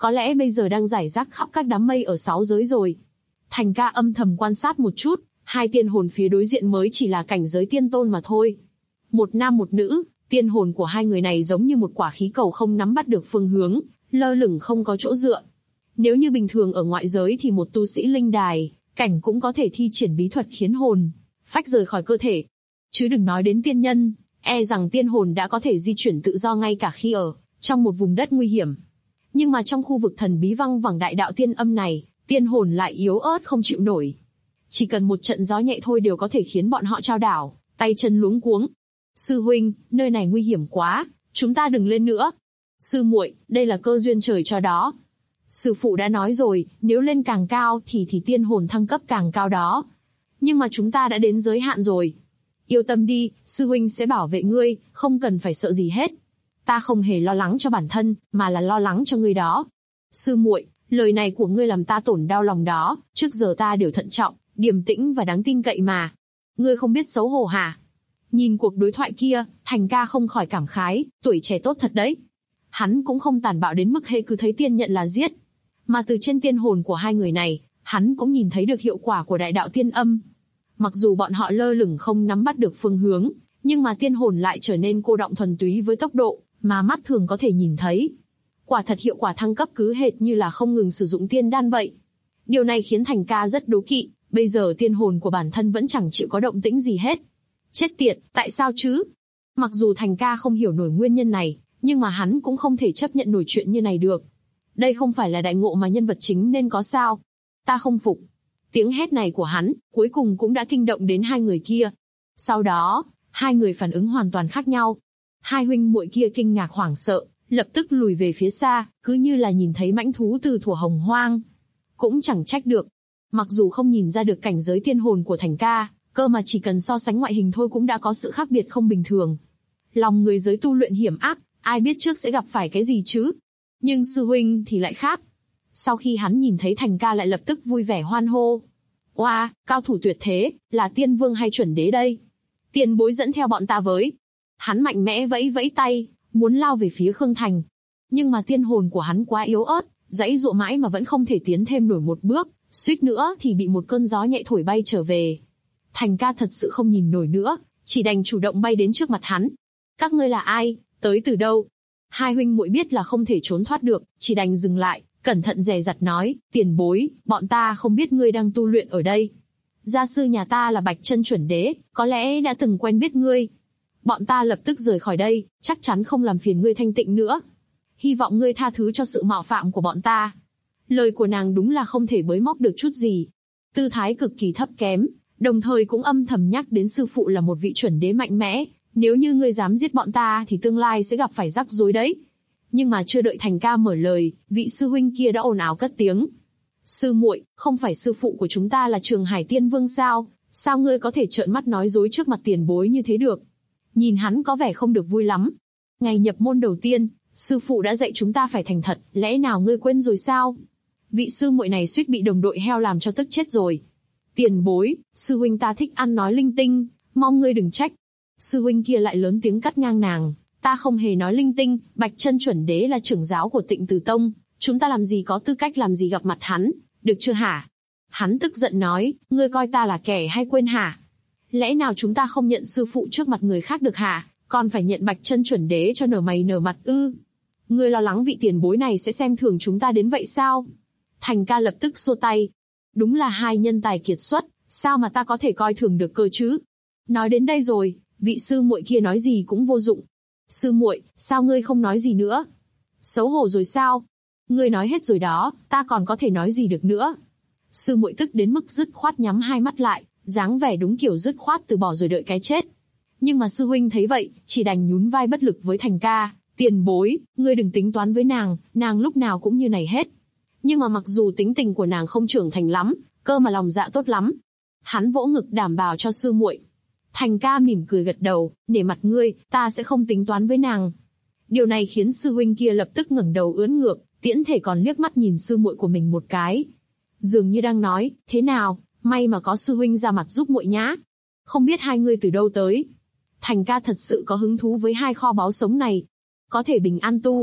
[SPEAKER 2] có lẽ bây giờ đang rải rác khắp các đám mây ở 6 giới rồi. Thành ca âm thầm quan sát một chút, hai tiên hồn phía đối diện mới chỉ là cảnh giới tiên tôn mà thôi. Một nam một nữ, tiên hồn của hai người này giống như một quả khí cầu không nắm bắt được phương hướng, lơ lửng không có chỗ dựa. Nếu như bình thường ở ngoại giới thì một tu sĩ linh đài, cảnh cũng có thể thi triển bí thuật khiến hồn phách rời khỏi cơ thể. Chứ đừng nói đến tiên nhân, e rằng tiên hồn đã có thể di chuyển tự do ngay cả khi ở trong một vùng đất nguy hiểm. Nhưng mà trong khu vực thần bí văng vẳng đại đạo tiên âm này, tiên hồn lại yếu ớt không chịu nổi. Chỉ cần một trận gió nhẹ thôi đều có thể khiến bọn họ chao đảo, tay chân luống cuống. Sư huynh, nơi này nguy hiểm quá, chúng ta đừng lên nữa. Sư muội, đây là cơ duyên trời cho đó. Sư phụ đã nói rồi, nếu lên càng cao thì tiên hồn thăng cấp càng cao đó. Nhưng mà chúng ta đã đến giới hạn rồi. Yêu tâm đi, sư huynh sẽ bảo vệ ngươi, không cần phải sợ gì hết. Ta không hề lo lắng cho bản thân, mà là lo lắng cho ngươi đó. Sư muội, lời này của ngươi làm ta tổn đau lòng đó, trước giờ ta đều thận trọng, điềm tĩnh và đáng tin cậy mà. Ngươi không biết xấu hổ hả? Nhìn cuộc đối thoại kia, Thành ca không khỏi cảm khái, tuổi trẻ tốt thật đấy. Hắn cũng không tàn bạo đến mức hễ cứ thấy tiên nhận là giết. Mà từ trên tiên hồn của hai người này, hắn cũng nhìn thấy được hiệu quả của đại đạo tiên âm. Mặc dù bọn họ lơ lửng không nắm bắt được phương hướng, nhưng mà tiên hồn lại trở nên cô đọng thuần túy với tốc độ mà mắt thường có thể nhìn thấy. Quả thật hiệu quả thăng cấp cứ hệt như là không ngừng sử dụng tiên đan vậy. Điều này khiến Thành ca rất đố kỵ, bây giờ tiên hồn của bản thân vẫn chẳng chịu có động tĩnh gì hết. Chết tiệt, tại sao chứ? Mặc dù Thành ca không hiểu nổi nguyên nhân này, nhưng mà hắn cũng không thể chấp nhận nổi chuyện như này được. Đây không phải là đại ngộ mà nhân vật chính nên có sao? Ta không phục. Tiếng hét này của hắn, cuối cùng cũng đã kinh động đến hai người kia. Sau đó, hai người phản ứng hoàn toàn khác nhau. Hai huynh muội kia kinh ngạc hoảng sợ, lập tức lùi về phía xa, cứ như là nhìn thấy mãnh thú từ thuở hồng hoang. Cũng chẳng trách được. Mặc dù không nhìn ra được cảnh giới tiên hồn của Thành ca, cơ mà chỉ cần so sánh ngoại hình thôi cũng đã có sự khác biệt không bình thường. Lòng người giới tu luyện hiểm ác, ai biết trước sẽ gặp phải cái gì chứ? Nhưng sư huynh thì lại khác. Sau khi hắn nhìn thấy Thành ca lại lập tức vui vẻ hoan hô. Oa, cao thủ tuyệt thế, là tiên vương hay chuẩn đế đây? Tiền bối dẫn theo bọn ta với. Hắn mạnh mẽ vẫy vẫy tay, muốn lao về phía Khương Thành. Nhưng mà tiên hồn của hắn quá yếu ớt, giãy giụa mãi mà vẫn không thể tiến thêm nổi một bước, suýt nữa thì bị một cơn gió nhẹ thổi bay trở về. Thành ca thật sự không nhìn nổi nữa, chỉ đành chủ động bay đến trước mặt hắn. Các ngươi là ai, tới từ đâu? Hai huynh muội biết là không thể trốn thoát được, chỉ đành dừng lại, cẩn thận dè dặt nói, tiền bối, bọn ta không biết ngươi đang tu luyện ở đây. Gia sư nhà ta là Bạch Chân chuẩn đế, có lẽ đã từng quen biết ngươi. Bọn ta lập tức rời khỏi đây, chắc chắn không làm phiền ngươi thanh tịnh nữa. Hy vọng ngươi tha thứ cho sự mạo phạm của bọn ta. Lời của nàng đúng là không thể bới móc được chút gì. Tư thái cực kỳ thấp kém, đồng thời cũng âm thầm nhắc đến sư phụ là một vị chuẩn đế mạnh mẽ. Nếu như ngươi dám giết bọn ta thì tương lai sẽ gặp phải rắc rối đấy. Nhưng mà chưa đợi Thành ca mở lời, vị sư huynh kia đã ồn ào cất tiếng. Sư muội, không phải sư phụ của chúng ta là Trường Hải Tiên Vương sao? Sao ngươi có thể trợn mắt nói dối trước mặt tiền bối như thế được? Nhìn hắn có vẻ không được vui lắm. Ngày nhập môn đầu tiên, sư phụ đã dạy chúng ta phải thành thật, lẽ nào ngươi quên rồi sao? Vị sư muội này suýt bị đồng đội heo làm cho tức chết rồi. Tiền bối, sư huynh ta thích ăn nói linh tinh, mong ngươi đừng trách. Sư huynh kia lại lớn tiếng cắt ngang nàng. Ta không hề nói linh tinh, Bạch Chân chuẩn đế là trưởng giáo của Tịnh Từ Tông, chúng ta làm gì có tư cách làm gì gặp mặt hắn, được chưa hả? Hắn tức giận nói, ngươi coi ta là kẻ hay quên hả? Lẽ nào chúng ta không nhận sư phụ trước mặt người khác được hả, còn phải nhận Bạch Chân chuẩn đế cho nở mày nở mặt ư? Ngươi lo lắng vị tiền bối này sẽ xem thường chúng ta đến vậy sao? Thành ca lập tức xua tay. Đúng là hai nhân tài kiệt xuất, sao mà ta có thể coi thường được cơ chứ? Nói đến đây rồi, vị sư muội kia nói gì cũng vô dụng. Sư muội, sao ngươi không nói gì nữa? Xấu hổ rồi sao? Ngươi nói hết rồi đó, ta còn có thể nói gì được nữa? Sư muội tức đến mức dứt khoát nhắm hai mắt lại, dáng vẻ đúng kiểu dứt khoát từ bỏ rồi đợi cái chết. Nhưng mà sư huynh thấy vậy, chỉ đành nhún vai bất lực với Thành ca. Tiền bối, ngươi đừng tính toán với nàng lúc nào cũng như này hết. Nhưng mà mặc dù tính tình của nàng không trưởng thành lắm, cơ mà lòng dạ tốt lắm. Hắn vỗ ngực đảm bảo cho sư muội. Thành ca mỉm cười gật đầu, nể mặt ngươi, ta sẽ không tính toán với nàng. Điều này khiến sư huynh kia lập tức ngẩng đầu ưỡn ngược, tiễn thể còn liếc mắt nhìn sư muội của mình một cái. Dường như đang nói, thế nào, may mà có sư huynh ra mặt giúp muội nhá. Không biết hai ngươi từ đâu tới. Thành ca thật sự có hứng thú với hai kho báu sống này. Có thể bình an tu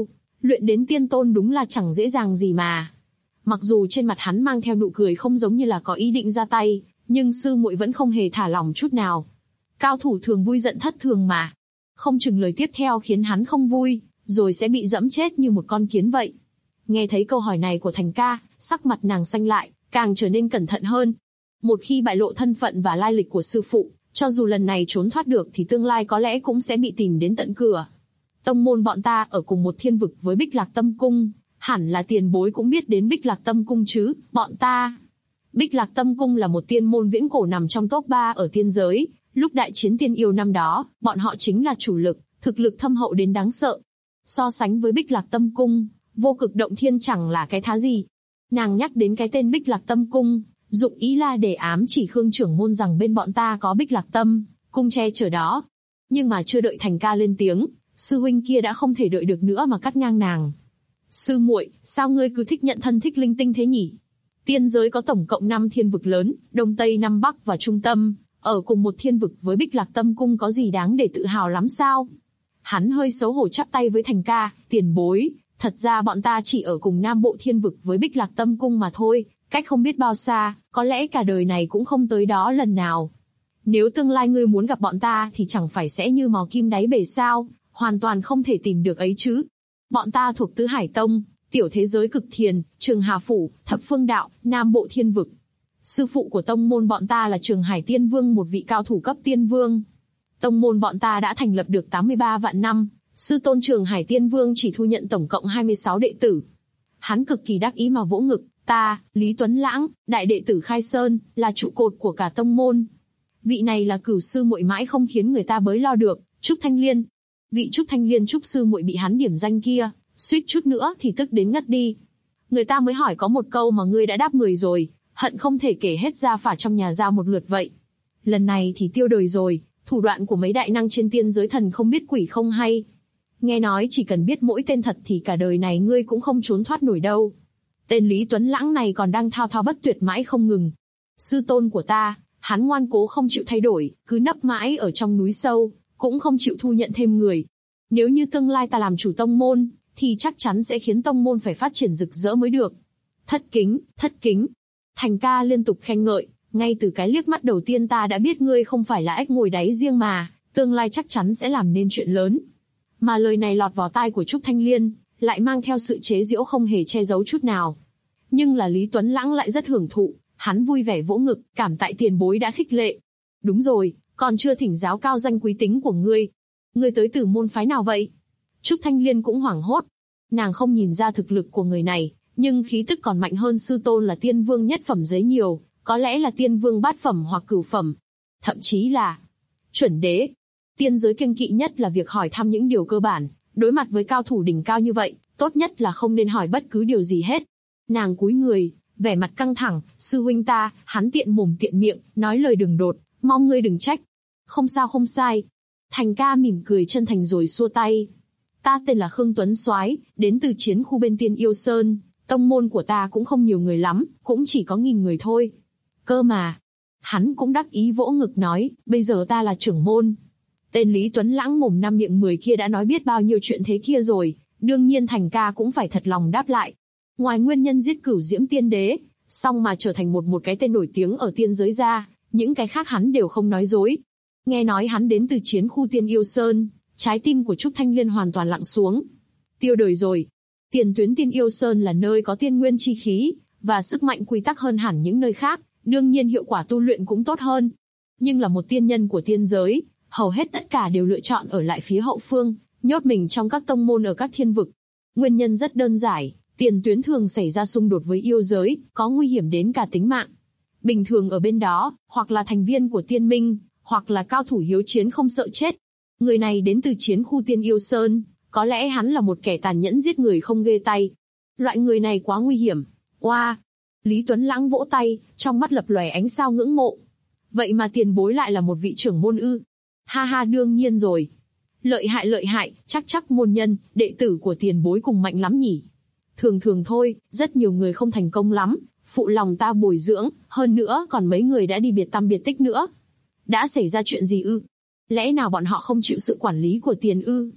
[SPEAKER 2] Luyện đến tiên tôn đúng là chẳng dễ dàng gì mà. Mặc dù trên mặt hắn mang theo nụ cười không giống như là có ý định ra tay, nhưng sư muội vẫn không hề thả lỏng chút nào. Cao thủ thường vui giận thất thường mà. Không chừng lời tiếp theo khiến hắn không vui, rồi sẽ bị dẫm chết như một con kiến vậy. Nghe thấy câu hỏi này của Thành ca, sắc mặt nàng xanh lại, càng trở nên cẩn thận hơn. Một khi bại lộ thân phận và lai lịch của sư phụ, cho dù lần này trốn thoát được thì tương lai có lẽ cũng sẽ bị tìm đến tận cửa. Tông môn bọn ta ở cùng một thiên vực với Bích Lạc Tâm Cung, hẳn là tiền bối cũng biết đến Bích Lạc Tâm Cung chứ, bọn ta. Bích Lạc Tâm Cung là một tiên môn viễn cổ nằm trong top 3 ở tiên giới, lúc đại chiến tiên yêu năm đó, bọn họ chính là chủ lực, thực lực thâm hậu đến đáng sợ. So sánh với Bích Lạc Tâm Cung, Vô Cực Động Thiên chẳng là cái thá gì. Nàng nhắc đến cái tên Bích Lạc Tâm Cung, dụng ý là để ám chỉ Khương trưởng môn rằng bên bọn ta có Bích Lạc Tâm Cung che chở đó. Nhưng mà chưa đợi Thành ca lên tiếng, sư huynh kia đã không thể đợi được nữa mà cắt ngang nàng. Sư muội, sao ngươi cứ thích nhận thân thích linh tinh thế nhỉ? Tiên giới có tổng cộng 5 thiên vực lớn, Đông Tây Nam Bắc và Trung Tâm, ở cùng một thiên vực với Bích Lạc Tâm Cung có gì đáng để tự hào lắm sao? Hắn hơi xấu hổ chắp tay với Thành ca, tiền bối, thật ra bọn ta chỉ ở cùng Nam Bộ thiên vực với Bích Lạc Tâm Cung mà thôi, cách không biết bao xa, có lẽ cả đời này cũng không tới đó lần nào. Nếu tương lai ngươi muốn gặp bọn ta thì chẳng phải sẽ như mò kim đáy bể sao, hoàn toàn không thể tìm được ấy chứ. Bọn ta thuộc Tứ Hải Tông, tiểu thế giới Cực Thiền, Trường Hà Phủ, Thập Phương Đạo, Nam Bộ thiên vực. Sư phụ của tông môn bọn ta là Trường Hải Tiên Vương, một vị cao thủ cấp tiên vương. Tông môn bọn ta đã thành lập được 83 vạn năm, sư tôn Trường Hải Tiên Vương chỉ thu nhận tổng cộng 26 đệ tử. Hắn cực kỳ đắc ý mà vỗ ngực, ta, Lý Tuấn Lãng, đại đệ tử Khai Sơn, là trụ cột của cả tông môn. Vị này là cửu sư muội mãi không khiến người ta bới lo được, Trúc Thanh Liên. Vị Trúc Thanh Liên Trúc sư muội bị hắn điểm danh kia, suýt chút nữa thì tức đến ngất đi. Người ta mới hỏi có một câu mà ngươi đã đáp người rồi, hận không thể kể hết gia phả trong nhà ra một lượt vậy. Lần này thì tiêu đời rồi, thủ đoạn của mấy đại năng trên tiên giới thần không biết quỷ không hay. Nghe nói chỉ cần biết mỗi tên thật thì cả đời này ngươi cũng không trốn thoát nổi đâu. Tên Lý Tuấn Lãng này còn đang thao thao bất tuyệt mãi không ngừng. Sư tôn của ta, hắn ngoan cố không chịu thay đổi, cứ nấp mãi ở trong núi sâu, cũng không chịu thu nhận thêm người. Nếu như tương lai ta làm chủ tông môn, thì chắc chắn sẽ khiến tông môn phải phát triển rực rỡ mới được. Thất kính, thất kính. Thành ca liên tục khen ngợi, ngay từ cái liếc mắt đầu tiên ta đã biết ngươi không phải là ếch ngồi đáy riêng mà, tương lai chắc chắn sẽ làm nên chuyện lớn. Mà lời này lọt vào tai của Trúc Thanh Liên, lại mang theo sự chế giễu không hề che giấu chút nào. Nhưng là Lý Tuấn Lãng lại rất hưởng thụ, hắn vui vẻ vỗ ngực, cảm tại tiền bối đã khích lệ. Đúng rồi, còn chưa thỉnh giáo cao danh quý tính của ngươi. Ngươi tới từ môn phái nào vậy? Trúc Thanh Liên cũng hoảng hốt. Nàng không nhìn ra thực lực của người này, nhưng khí tức còn mạnh hơn sư tôn là tiên vương nhất phẩm giấy nhiều, có lẽ là tiên vương bát phẩm hoặc cửu phẩm. Thậm chí là chuẩn đế. Tiên giới kiêng kỵ nhất là việc hỏi thăm những điều cơ bản, đối mặt với cao thủ đỉnh cao như vậy, tốt nhất là không nên hỏi bất cứ điều gì hết. Nàng cúi người, vẻ mặt căng thẳng, sư huynh ta, hắn tiện mồm tiện miệng, nói lời đường đột, mong ngươi đừng trách. Không sao không sai. Thành ca mỉm cười chân thành rồi xua tay. Ta tên là Khương Tuấn Soái, đến từ chiến khu bên Tiên Yêu Sơn, tông môn của ta cũng không nhiều người lắm, cũng chỉ có 1000 người thôi. Cơ mà. Hắn cũng đắc ý vỗ ngực nói, bây giờ ta là trưởng môn. Tên Lý Tuấn Lãng mồm năm miệng 10 kia đã nói biết bao nhiêu chuyện thế kia rồi, đương nhiên Thành ca cũng phải thật lòng đáp lại. Ngoài nguyên nhân giết Cửu Diễm Tiên Đế, song mà trở thành một cái tên nổi tiếng ở tiên giới ra, những cái khác hắn đều không nói dối. Nghe nói hắn đến từ chiến khu Tiên Yêu Sơn, trái tim của Trúc Thanh Liên hoàn toàn lặng xuống. Tiêu đời rồi. Tiền tuyến Tiên Yêu Sơn là nơi có tiên nguyên chi khí, và sức mạnh quy tắc hơn hẳn những nơi khác, đương nhiên hiệu quả tu luyện cũng tốt hơn. Nhưng là một tiên nhân của tiên giới, hầu hết tất cả đều lựa chọn ở lại phía hậu phương, nhốt mình trong các tông môn ở các thiên vực. Nguyên nhân rất đơn giản, tiền tuyến thường xảy ra xung đột với yêu giới, có nguy hiểm đến cả tính mạng. Bình thường ở bên đó, hoặc là thành viên của tiên minh, hoặc là cao thủ hiếu chiến không sợ chết. Người này đến từ chiến khu Tiên Yêu Sơn, có lẽ hắn là một kẻ tàn nhẫn giết người không ghê tay. Loại người này quá nguy hiểm. Oa! Lý Tuấn Lãng vỗ tay, trong mắt lập lòe ánh sao ngưỡng mộ. Vậy mà tiền bối lại là một vị trưởng môn ư? Ha ha, đương nhiên rồi. Lợi hại, chắc môn nhân, đệ tử của tiền bối cùng mạnh lắm nhỉ. Thường thôi, rất nhiều người không thành công lắm, phụ lòng ta bồi dưỡng, hơn nữa còn mấy người đã đi biệt tăm biệt tích nữa. Đã xảy ra chuyện gì ư? Lẽ nào bọn họ không chịu sự quản lý của tiền ư?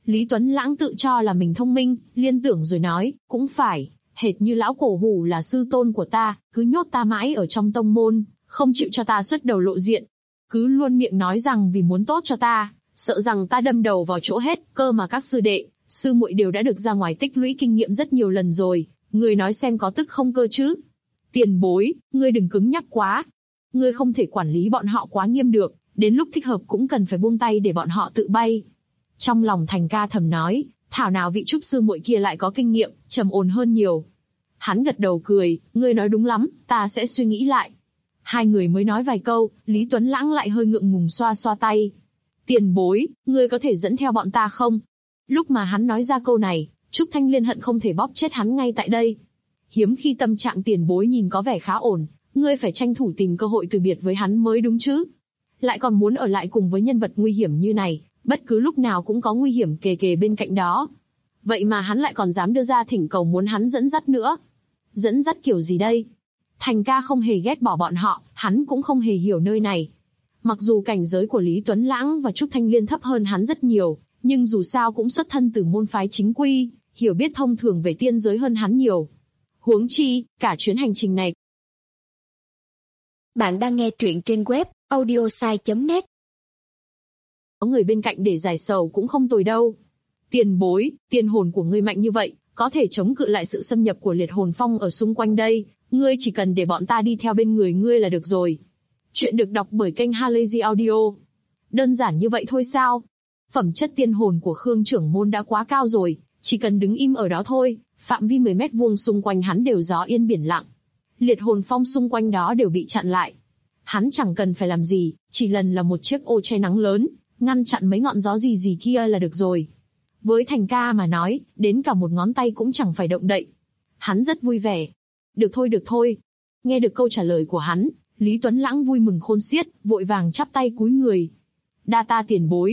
[SPEAKER 2] Lý Tuấn Lãng tự cho là mình thông minh, liên tưởng rồi nói, cũng phải, hệt như lão cổ hủ là sư tôn của ta, cứ nhốt ta mãi ở trong tông môn, không chịu cho ta xuất đầu lộ diện. Cứ luôn miệng nói rằng vì muốn tốt cho ta, sợ rằng ta đâm đầu vào chỗ hết, cơ mà các sư đệ, sư muội đều đã được ra ngoài tích lũy kinh nghiệm rất nhiều lần rồi, ngươi nói xem có tức không cơ chứ? Tiền bối, ngươi đừng cứng nhắc quá. Ngươi không thể quản lý bọn họ quá nghiêm được, đến lúc thích hợp cũng cần phải buông tay để bọn họ tự bay. Trong lòng Thành Ca thầm nói, thảo nào vị trúc sư muội kia lại có kinh nghiệm, trầm ổn hơn nhiều. Hắn gật đầu cười, ngươi nói đúng lắm, ta sẽ suy nghĩ lại. Hai người mới nói vài câu, Lý Tuấn Lãng lại hơi ngượng ngùng xoa xoa tay. Tiền bối, ngươi có thể dẫn theo bọn ta không? Lúc mà hắn nói ra câu này, Trúc Thanh Liên hận không thể bóp chết hắn ngay tại đây. Hiếm khi tâm trạng tiền bối nhìn có vẻ khá ổn, ngươi phải tranh thủ tìm cơ hội từ biệt với hắn mới đúng chứ. Lại còn muốn ở lại cùng với nhân vật nguy hiểm như này, bất cứ lúc nào cũng có nguy hiểm kề kề bên cạnh đó. Vậy mà hắn lại còn dám đưa ra thỉnh cầu muốn hắn dẫn dắt nữa. Dẫn dắt kiểu gì đây? Thành Ca không hề ghét bỏ bọn họ, hắn cũng không hề hiểu nơi này. Mặc dù cảnh giới của Lý Tuấn Lãng và Trúc Thanh Liên thấp hơn hắn rất nhiều, nhưng dù sao cũng xuất thân từ môn phái chính quy, hiểu biết thông thường về tiên giới hơn hắn nhiều. Huống chi, cả chuyến hành trình này.
[SPEAKER 3] Bạn đang nghe truyện trên web audiosai.net.
[SPEAKER 2] Có người bên cạnh để giải sầu cũng không tồi đâu. Tiền bối, tiên hồn của ngươi mạnh như vậy, có thể chống cự lại sự xâm nhập của liệt hồn phong ở xung quanh đây, ngươi chỉ cần để bọn ta đi theo bên người ngươi là được rồi. Chuyện được đọc bởi kênh Halazy Audio. Đơn giản như vậy thôi sao? Phẩm chất tiên hồn của Khương trưởng môn đã quá cao rồi, chỉ cần đứng im ở đó thôi, phạm vi 10 mét vuông xung quanh hắn đều gió yên biển lặng. Liệt hồn phong xung quanh đó đều bị chặn lại. Hắn chẳng cần phải làm gì, chỉ lần là một chiếc ô che nắng lớn, ngăn chặn mấy ngọn gió gì kia là được rồi. Với Thành Ca mà nói, đến cả một ngón tay cũng chẳng phải động đậy. Hắn rất vui vẻ. Được thôi. Nghe được câu trả lời của hắn, Lý Tuấn Lãng vui mừng khôn xiết, vội vàng chắp tay cúi người. Đa tạ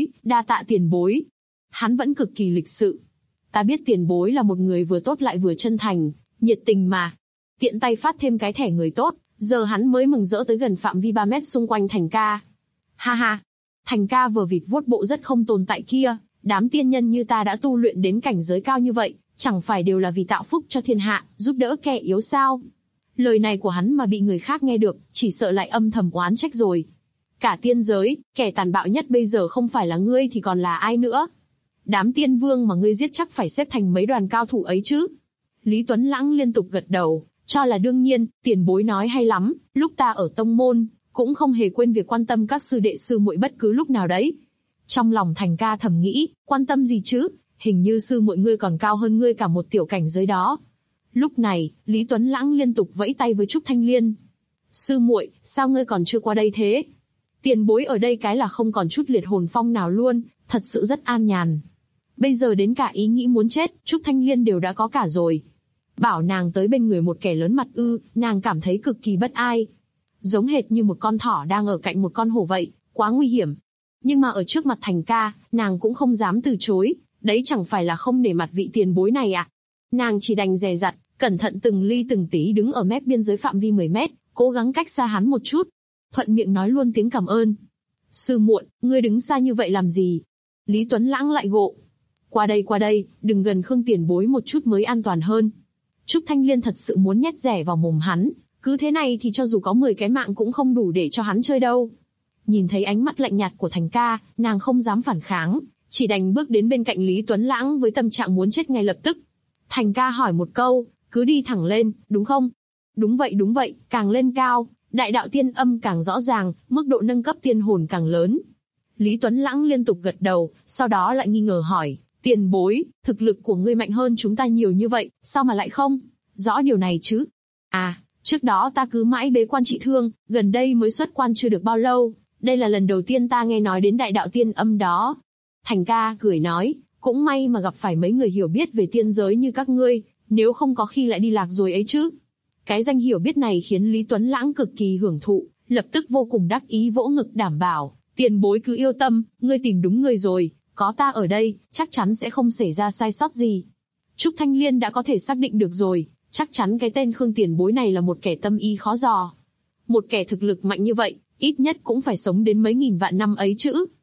[SPEAKER 2] tiền bối. Hắn vẫn cực kỳ lịch sự. Ta biết tiền bối là một người vừa tốt lại vừa chân thành, nhiệt tình mà. Tiện tay phát thêm cái thẻ người tốt, giờ hắn mới mừng rỡ tới gần phạm vi 3 mét xung quanh Thành Ca. Ha ha, Thành Ca vờ vịt vuốt bộ rất không tồn tại kia, đám tiên nhân như ta đã tu luyện đến cảnh giới cao như vậy, chẳng phải đều là vì tạo phúc cho thiên hạ, giúp đỡ kẻ yếu sao? Lời này của hắn mà bị người khác nghe được, chỉ sợ lại âm thầm oán trách rồi. Cả tiên giới, kẻ tàn bạo nhất bây giờ không phải là ngươi thì còn là ai nữa? Đám tiên vương mà ngươi giết chắc phải xếp thành mấy đoàn cao thủ ấy chứ? Lý Tuấn Lãng liên tục gật đầu, cho là đương nhiên, tiền bối nói hay lắm, lúc ta ở tông môn, cũng không hề quên việc quan tâm các sư đệ sư muội bất cứ lúc nào đấy. Trong lòng Thành Ca thầm nghĩ, quan tâm gì chứ, hình như sư muội ngươi còn cao hơn ngươi cả một tiểu cảnh giới đó. Lúc này, Lý Tuấn Lãng liên tục vẫy tay với Trúc Thanh Liên. Sư muội, sao ngươi còn chưa qua đây thế? Tiền bối ở đây cái là không còn chút liệt hồn phong nào luôn, thật sự rất an nhàn. Bây giờ đến cả ý nghĩ muốn chết, Trúc Thanh Liên đều đã có cả rồi. Bảo nàng tới bên người một kẻ lớn mặt nàng cảm thấy cực kỳ bất ai. Giống hệt như một con thỏ đang ở cạnh một con hổ vậy, quá nguy hiểm. Nhưng mà ở trước mặt Thành Ca, nàng cũng không dám từ chối, đấy chẳng phải là không nể mặt vị tiền bối này à. Nàng chỉ đành dè dặt, cẩn thận từng ly từng tí đứng ở mép biên giới phạm vi 10 mét, cố gắng cách xa hắn một chút. Thuận miệng nói luôn tiếng cảm ơn. Sư muội, ngươi đứng xa như vậy làm gì? Lý Tuấn Lãng lại gộ. Qua đây, đừng gần Khương tiền bối một chút mới an toàn hơn. Trúc Thanh Liên thật sự muốn nhét rẻ vào mồm hắn, cứ thế này thì cho dù có 10 cái mạng cũng không đủ để cho hắn chơi đâu. Nhìn thấy ánh mắt lạnh nhạt của Thành Ca, nàng không dám phản kháng, chỉ đành bước đến bên cạnh Lý Tuấn Lãng với tâm trạng muốn chết ngay lập tức. Thành Ca hỏi một câu, cứ đi thẳng lên, đúng không? Đúng vậy, càng lên cao, đại đạo tiên âm càng rõ ràng, mức độ nâng cấp tiên hồn càng lớn. Lý Tuấn Lãng liên tục gật đầu, sau đó lại nghi ngờ hỏi, tiền bối, thực lực của ngươi mạnh hơn chúng ta nhiều như vậy, sao mà lại không rõ điều này chứ? À, trước đó ta cứ mãi bế quan trị thương, gần đây mới xuất quan chưa được bao lâu, đây là lần đầu tiên ta nghe nói đến đại đạo tiên âm đó. Thành Ca cười nói, cũng may mà gặp phải mấy người hiểu biết về tiên giới như các ngươi, nếu không có khi lại đi lạc rồi ấy chứ. Cái danh hiểu biết này khiến Lý Tuấn Lãng cực kỳ hưởng thụ, lập tức vô cùng đắc ý vỗ ngực đảm bảo, tiền bối cứ yêu tâm, ngươi tìm đúng người rồi, có ta ở đây, chắc chắn sẽ không xảy ra sai sót gì. Trúc Thanh Liên đã có thể xác định được rồi, chắc chắn cái tên Khương tiền bối này là một kẻ tâm ý khó dò. Một kẻ thực lực mạnh như vậy, ít nhất cũng phải sống đến mấy nghìn vạn năm ấy chứ.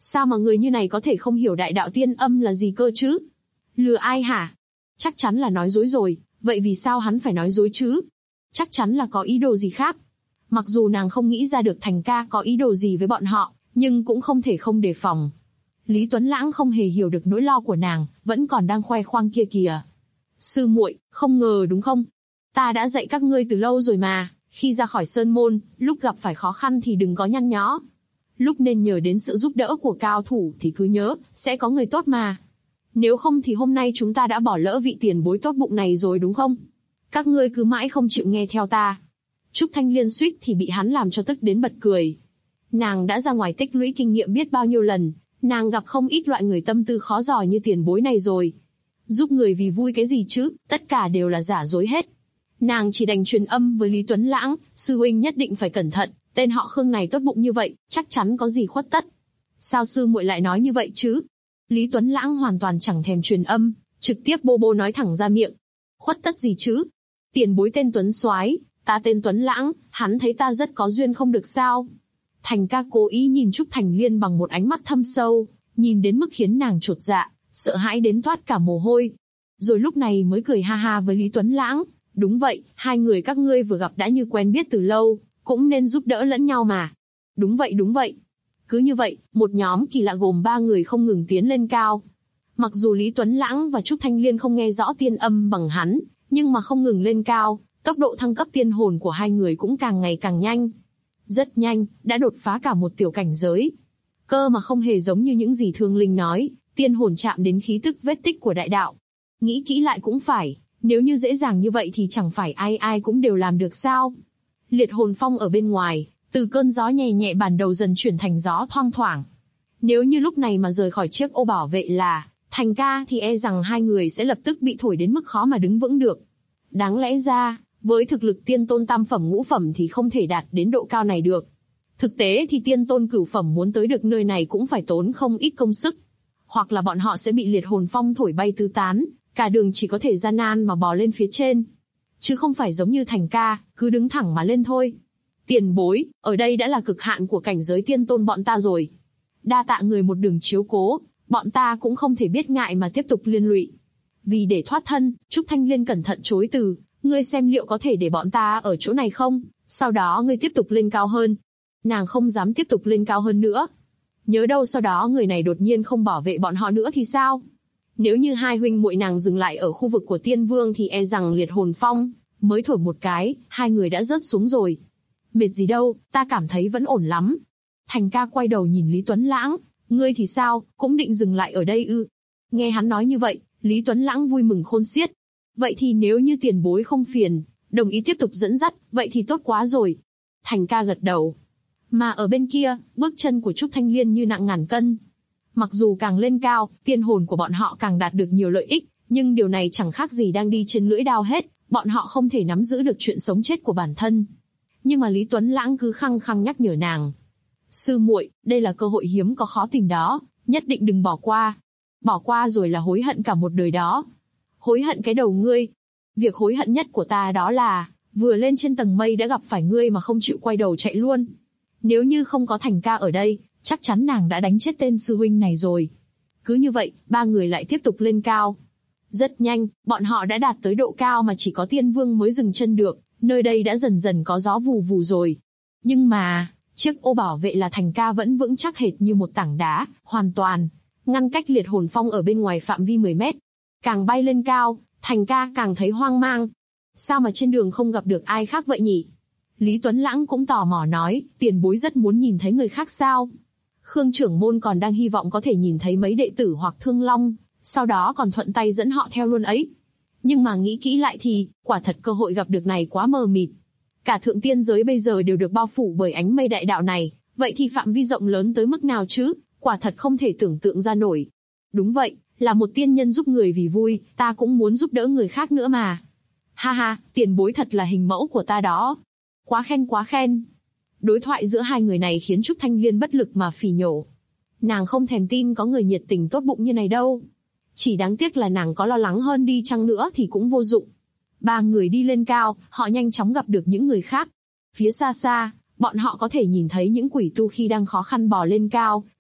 [SPEAKER 2] Sao mà người như này có thể không hiểu đại đạo tiên âm là gì cơ chứ? Lừa ai hả? Chắc chắn là nói dối rồi, vậy vì sao hắn phải nói dối chứ? Chắc chắn là có ý đồ gì khác. Mặc dù nàng không nghĩ ra được Thành ca có ý đồ gì với bọn họ, nhưng cũng không thể không đề phòng. Lý Tuấn Lãng không hề hiểu được nỗi lo của nàng, vẫn còn đang khoe khoang kia kìa. Sư muội, không ngờ đúng không? Ta đã dạy các ngươi từ lâu rồi mà, khi ra khỏi sơn môn, lúc gặp phải khó khăn thì đừng có nhăn nhó. Lúc nên nhờ đến sự giúp đỡ của cao thủ thì cứ nhớ, sẽ có người tốt mà. Nếu không thì hôm nay chúng ta đã bỏ lỡ vị tiền bối tốt bụng này rồi đúng không? Các ngươi cứ mãi không chịu nghe theo ta. Trúc Thanh Liên suýt thì bị hắn làm cho tức đến bật cười. Nàng đã ra ngoài tích lũy kinh nghiệm biết bao nhiêu lần, nàng gặp không ít loại người tâm tư khó dò như tiền bối này rồi. Giúp người vì vui cái gì chứ, tất cả đều là giả dối hết. Nàng chỉ đành truyền âm với Lý Tuấn Lãng, sư huynh nhất định phải cẩn thận, tên họ Khương này tốt bụng như vậy, chắc chắn có gì khuất tất. Sao sư muội lại nói như vậy chứ? Lý Tuấn Lãng hoàn toàn chẳng thèm truyền âm, trực tiếp bô bô nói thẳng ra miệng. Khuất tất gì chứ? Tiền bối tên Tuấn Soái, ta tên Tuấn Lãng, hắn thấy ta rất có duyên không được sao? Thành ca cố ý nhìn Trúc Thành Liên bằng một ánh mắt thâm sâu, nhìn đến mức khiến nàng chột dạ, sợ hãi đến toát cả mồ hôi. Rồi lúc này mới cười ha ha với Lý Tuấn Lãng. Đúng vậy, hai người các ngươi vừa gặp đã như quen biết từ lâu, cũng nên giúp đỡ lẫn nhau mà. Đúng vậy đúng vậy. Cứ như vậy, một nhóm kỳ lạ gồm 3 người không ngừng tiến lên cao. Mặc dù Lý Tuấn Lãng và Trúc Thanh Liên không nghe rõ tiên âm bằng hắn, nhưng mà không ngừng lên cao, tốc độ thăng cấp tiên hồn của hai người cũng càng ngày càng nhanh. Rất nhanh, đã đột phá cả một tiểu cảnh giới. Cơ mà không hề giống như những gì Thương Linh nói, tiên hồn chạm đến khí tức vết tích của đại đạo. Nghĩ kỹ lại cũng phải, nếu như dễ dàng như vậy thì chẳng phải ai ai cũng đều làm được sao? Liệt hồn phong ở bên ngoài, từ cơn gió nhẹ nhẹ bản đầu dần chuyển thành gió thoang thoảng. Nếu như lúc này mà rời khỏi chiếc ô bảo vệ là Thành ca thì e rằng hai người sẽ lập tức bị thổi đến mức khó mà đứng vững được. Đáng lẽ ra, với thực lực tiên tôn tam phẩm ngũ phẩm thì không thể đạt đến độ cao này được. Thực tế thì tiên tôn cửu phẩm muốn tới được nơi này cũng phải tốn không ít công sức. Hoặc là bọn họ sẽ bị liệt hồn phong thổi bay tứ tán, cả đường chỉ có thể gian nan mà bò lên phía trên. Chứ không phải giống như Thành ca, cứ đứng thẳng mà lên thôi. Tiền bối, ở đây đã là cực hạn của cảnh giới tiên tôn bọn ta rồi. Đa tạ người một đường chiếu cố, bọn ta cũng không thể biết ngại mà tiếp tục liên lụy. Vì để thoát thân, Trúc Thanh Liên cẩn thận chối từ, ngươi xem liệu có thể để bọn ta ở chỗ này không, sau đó ngươi tiếp tục lên cao hơn. Nàng không dám tiếp tục lên cao hơn nữa. Nhớ đâu sau đó người này đột nhiên không bảo vệ bọn họ nữa thì sao? Nếu như hai huynh muội nàng dừng lại ở khu vực của tiên vương thì e rằng liệt hồn phong mới thổi một cái, hai người đã rớt xuống rồi. Mệt gì đâu, ta cảm thấy vẫn ổn lắm. Thành ca quay đầu nhìn Lý Tuấn Lãng, ngươi thì sao, cũng định dừng lại ở đây ư? Nghe hắn nói như vậy, Lý Tuấn Lãng vui mừng khôn xiết. Vậy thì nếu như tiền bối không phiền, đồng ý tiếp tục dẫn dắt, vậy thì tốt quá rồi. Thành ca gật đầu. Mà ở bên kia, bước chân của Trúc Thanh Liên như nặng ngàn cân. Mặc dù càng lên cao, tiên hồn của bọn họ càng đạt được nhiều lợi ích, nhưng điều này chẳng khác gì đang đi trên lưỡi dao hết, bọn họ không thể nắm giữ được chuyện sống chết của bản thân. Nhưng mà Lý Tuấn Lãng cứ khăng khăng nhắc nhở nàng. Sư muội, đây là cơ hội hiếm có khó tìm đó, nhất định đừng bỏ qua. Bỏ qua rồi là hối hận cả một đời đó. Hối hận cái đầu ngươi. Việc hối hận nhất của ta đó là, vừa lên trên tầng mây đã gặp phải ngươi mà không chịu quay đầu chạy luôn. Nếu như không có Thành ca ở đây, chắc chắn nàng đã đánh chết tên sư huynh này rồi. Cứ như vậy, ba người lại tiếp tục lên cao. Rất nhanh, bọn họ đã đạt tới độ cao mà chỉ có tiên vương mới dừng chân được, nơi đây đã dần dần có gió vù vù rồi. Nhưng mà, chiếc ô bảo vệ là Thành ca vẫn vững chắc hệt như một tảng đá, hoàn toàn ngăn cách liệt hồn phong ở bên ngoài phạm vi 10 mét. Càng bay lên cao, Thành ca càng thấy hoang mang. Sao mà trên đường không gặp được ai khác vậy nhỉ? Lý Tuấn Lãng cũng tò mò nói, tiền bối rất muốn nhìn thấy người khác sao? Khương trưởng môn còn đang hy vọng có thể nhìn thấy mấy đệ tử hoặc Thương Long, sau đó còn thuận tay dẫn họ theo luôn ấy. Nhưng mà nghĩ kỹ lại thì, quả thật cơ hội gặp được này quá mờ mịt. Cả thượng tiên giới bây giờ đều được bao phủ bởi ánh mây đại đạo này, vậy thì phạm vi rộng lớn tới mức nào chứ? Quả thật không thể tưởng tượng ra nổi. Đúng vậy, là một tiên nhân giúp người vì vui, ta cũng muốn giúp đỡ người khác nữa mà. Ha ha, tiền bối thật là hình mẫu của ta đó. Quá khen quá khen. Đối thoại giữa hai người này khiến Trúc Thanh Liên bất lực mà phì nhổ. Nàng không thèm tin có người nhiệt tình tốt bụng như này đâu. Chỉ đáng tiếc là nàng có lo lắng hơn đi chăng nữa thì cũng vô dụng. Ba người đi lên cao, họ nhanh chóng gặp được những người khác. Phía xa xa, bọn họ có thể nhìn thấy những quỷ tu khi đang khó khăn bò lên cao,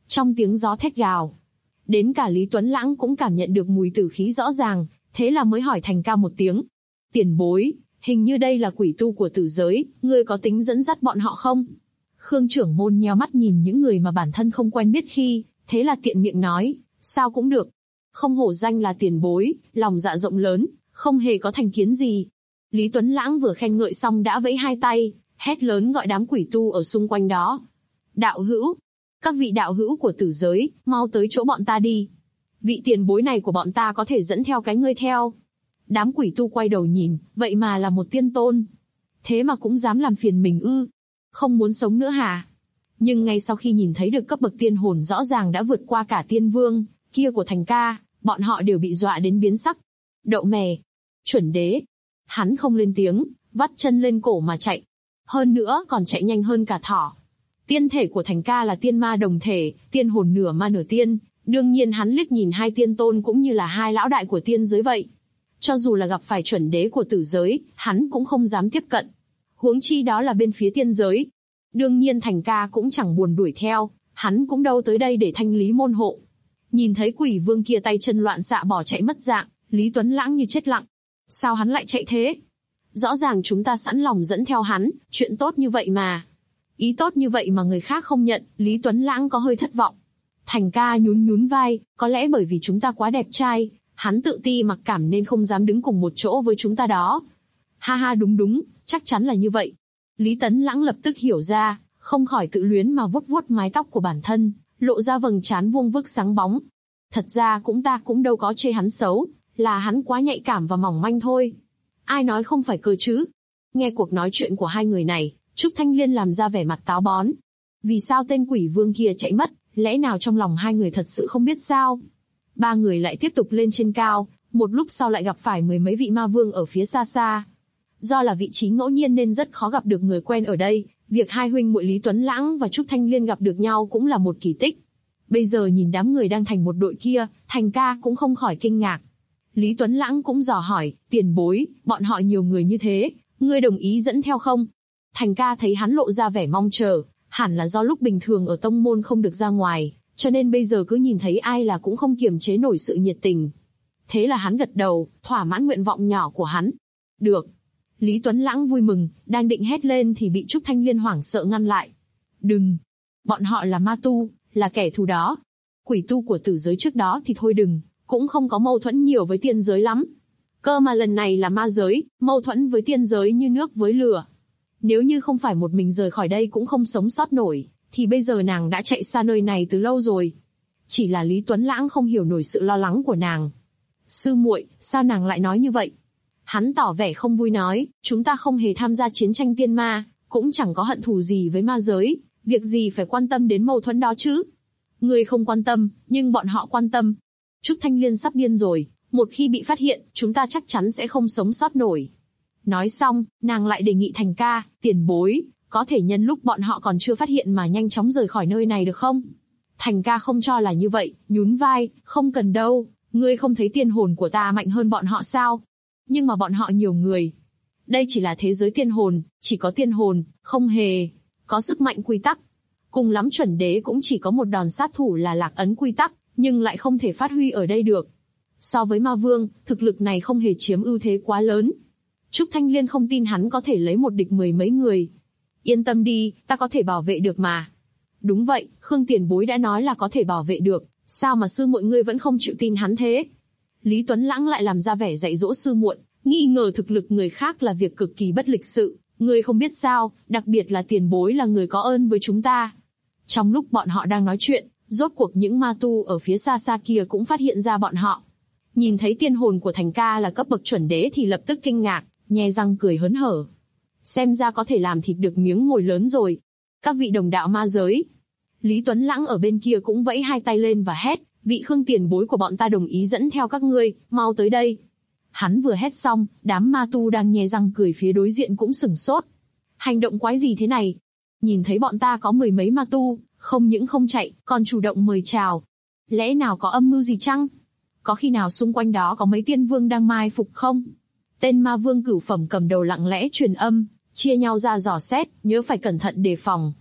[SPEAKER 2] Trong tiếng gió thét gào, đến cả Lý Tuấn Lãng cũng cảm nhận được mùi tử khí rõ ràng, thế là mới hỏi Thành Ca một tiếng. Tiền bối, hình như đây là quỷ tu của tử giới, ngươi có tính dẫn dắt bọn họ không? Khương trưởng môn nheo mắt nhìn những người mà bản thân không quen biết khi, thế là tiện miệng nói, sao cũng được. Không hổ danh là tiền bối, lòng dạ rộng lớn, không hề có thành kiến gì. Lý Tuấn Lãng vừa khen ngợi xong đã vẫy hai tay, hét lớn gọi đám quỷ tu ở xung quanh đó. Đạo hữu, các vị đạo hữu của tử giới, mau tới chỗ bọn ta đi. Vị tiền bối này của bọn ta có thể dẫn theo cái ngươi theo. Đám quỷ tu quay đầu nhìn, vậy mà là một tiên tôn. Thế mà cũng dám làm phiền mình ư? Không muốn sống nữa hả? Nhưng ngay sau khi nhìn thấy được cấp bậc tiên hồn rõ ràng đã vượt qua cả tiên vương kia của Thành Ca, bọn họ đều bị dọa đến biến sắc. Đậu mè, chuẩn đế. Hắn không lên tiếng, vắt chân lên cổ mà chạy. Hơn nữa còn chạy nhanh hơn cả thỏ. Tiên thể của Thành Ca là tiên ma đồng thể, tiên hồn nửa ma nửa tiên. Đương nhiên hắn liếc nhìn hai tiên tôn cũng như là hai lão đại của tiên giới vậy. Cho dù là gặp phải chuẩn đế của tử giới, hắn cũng không dám tiếp cận. Huống chi đó là bên phía tiên giới. Đương nhiên Thành Ca cũng chẳng buồn đuổi theo, hắn cũng đâu tới đây để thanh lý môn hộ. Nhìn thấy quỷ vương kia tay chân loạn xạ bỏ chạy mất dạng, Lý Tuấn Lãng như chết lặng. Sao hắn lại chạy thế? Rõ ràng chúng ta sẵn lòng dẫn theo hắn, chuyện tốt như vậy mà. Ý tốt như vậy mà người khác không nhận, Lý Tuấn Lãng có hơi thất vọng. Thành Ca nhún nhún vai, có lẽ bởi vì chúng ta quá đẹp trai, hắn tự ti mặc cảm nên không dám đứng cùng một chỗ với chúng ta đó. Ha ha, đúng, chắc chắn là như vậy. Lý Tuấn Lãng lập tức hiểu ra, không khỏi tự luyến mà vuốt vuốt mái tóc của bản thân, lộ ra vầng trán vuông vức sáng bóng. Thật ra ta cũng đâu có chê hắn xấu, là hắn quá nhạy cảm và mỏng manh thôi. Ai nói không phải cơ chứ? Nghe cuộc nói chuyện của hai người này, Trúc Thanh Liên làm ra vẻ mặt táo bón. Vì sao tên quỷ vương kia chạy mất, lẽ nào trong lòng hai người thật sự không biết sao? Ba người lại tiếp tục lên trên cao, một lúc sau lại gặp phải mười mấy vị ma vương ở phía xa xa. Do là vị trí ngẫu nhiên nên rất khó gặp được người quen ở đây, việc hai huynh muội Lý Tuấn Lãng và Trúc Thanh Liên gặp được nhau cũng là một kỳ tích. Bây giờ nhìn đám người đang thành một đội kia, Thành Ca cũng không khỏi kinh ngạc. Lý Tuấn Lãng cũng dò hỏi, tiền bối, bọn họ nhiều người như thế, ngươi đồng ý dẫn theo không? Thành Ca thấy hắn lộ ra vẻ mong chờ, hẳn là do lúc bình thường ở tông môn không được ra ngoài, cho nên bây giờ cứ nhìn thấy ai là cũng không kiềm chế nổi sự nhiệt tình. Thế là hắn gật đầu, thỏa mãn nguyện vọng nhỏ của hắn. Được. Lý Tuấn Lãng vui mừng, đang định hét lên thì bị Trúc Thanh Liên hoảng sợ ngăn lại. Đừng. Bọn họ là ma tu, là kẻ thù đó. Quỷ tu của tử giới trước đó thì thôi đừng, cũng không có mâu thuẫn nhiều với tiên giới lắm. Cơ mà lần này là ma giới, mâu thuẫn với tiên giới như nước với lửa. Nếu như không phải một mình rời khỏi đây cũng không sống sót nổi, thì bây giờ nàng đã chạy xa nơi này từ lâu rồi. Chỉ là Lý Tuấn Lãng không hiểu nổi sự lo lắng của nàng. Sư muội, sao nàng lại nói như vậy? Hắn tỏ vẻ không vui nói, chúng ta không hề tham gia chiến tranh tiên ma, cũng chẳng có hận thù gì với ma giới, việc gì phải quan tâm đến mâu thuẫn đó chứ? Ngươi không quan tâm, nhưng bọn họ quan tâm. Trúc Thanh Liên sắp điên rồi, một khi bị phát hiện, chúng ta chắc chắn sẽ không sống sót nổi. Nói xong, nàng lại đề nghị Thành Ca, tiền bối, có thể nhân lúc bọn họ còn chưa phát hiện mà nhanh chóng rời khỏi nơi này được không? Thành Ca không cho là như vậy, nhún vai, không cần đâu, ngươi không thấy tiên hồn của ta mạnh hơn bọn họ sao? Nhưng mà bọn họ nhiều người. Đây chỉ là thế giới tiên hồn, chỉ có tiên hồn, không hề có sức mạnh quy tắc. Cùng lắm chuẩn đế cũng chỉ có một đòn sát thủ là lạc ấn quy tắc, nhưng lại không thể phát huy ở đây được. So với ma vương, thực lực này không hề chiếm ưu thế quá lớn. Trúc Thanh Liên không tin hắn có thể lấy một địch mười mấy người. Yên tâm đi, ta có thể bảo vệ được mà. Đúng vậy, Khương tiền bối đã nói là có thể bảo vệ được, sao mà sư muội ngươi vẫn không chịu tin hắn thế? Lý Tuấn Lãng lại làm ra vẻ dạy dỗ sư muội, nghi ngờ thực lực người khác là việc cực kỳ bất lịch sự. Ngươi không biết sao, đặc biệt là tiền bối là người có ơn với chúng ta. Trong lúc bọn họ đang nói chuyện, rốt cuộc những ma tu ở phía xa xa kia cũng phát hiện ra bọn họ. Nhìn thấy tiên hồn của Thành Ca là cấp bậc chuẩn đế thì lập tức kinh ngạc, nhe răng cười hớn hở. Xem ra có thể làm thịt được miếng mồi lớn rồi. Các vị đồng đạo ma giới. Lý Tuấn Lãng ở bên kia cũng vẫy hai tay lên và hét, vị Khương tiền bối của bọn ta đồng ý dẫn theo các ngươi, mau tới đây. Hắn vừa hét xong, đám ma tu đang nhe răng cười phía đối diện cũng sửng sốt. Hành động quái gì thế này? Nhìn thấy bọn ta có mười mấy ma tu, không những không chạy, còn chủ động mời chào. Lẽ nào có âm mưu gì chăng? Có khi nào xung quanh đó có mấy tiên vương đang mai phục không? Tên ma vương cửu phẩm cầm đầu lặng lẽ truyền âm, chia nhau ra dò xét, nhớ phải cẩn thận đề phòng.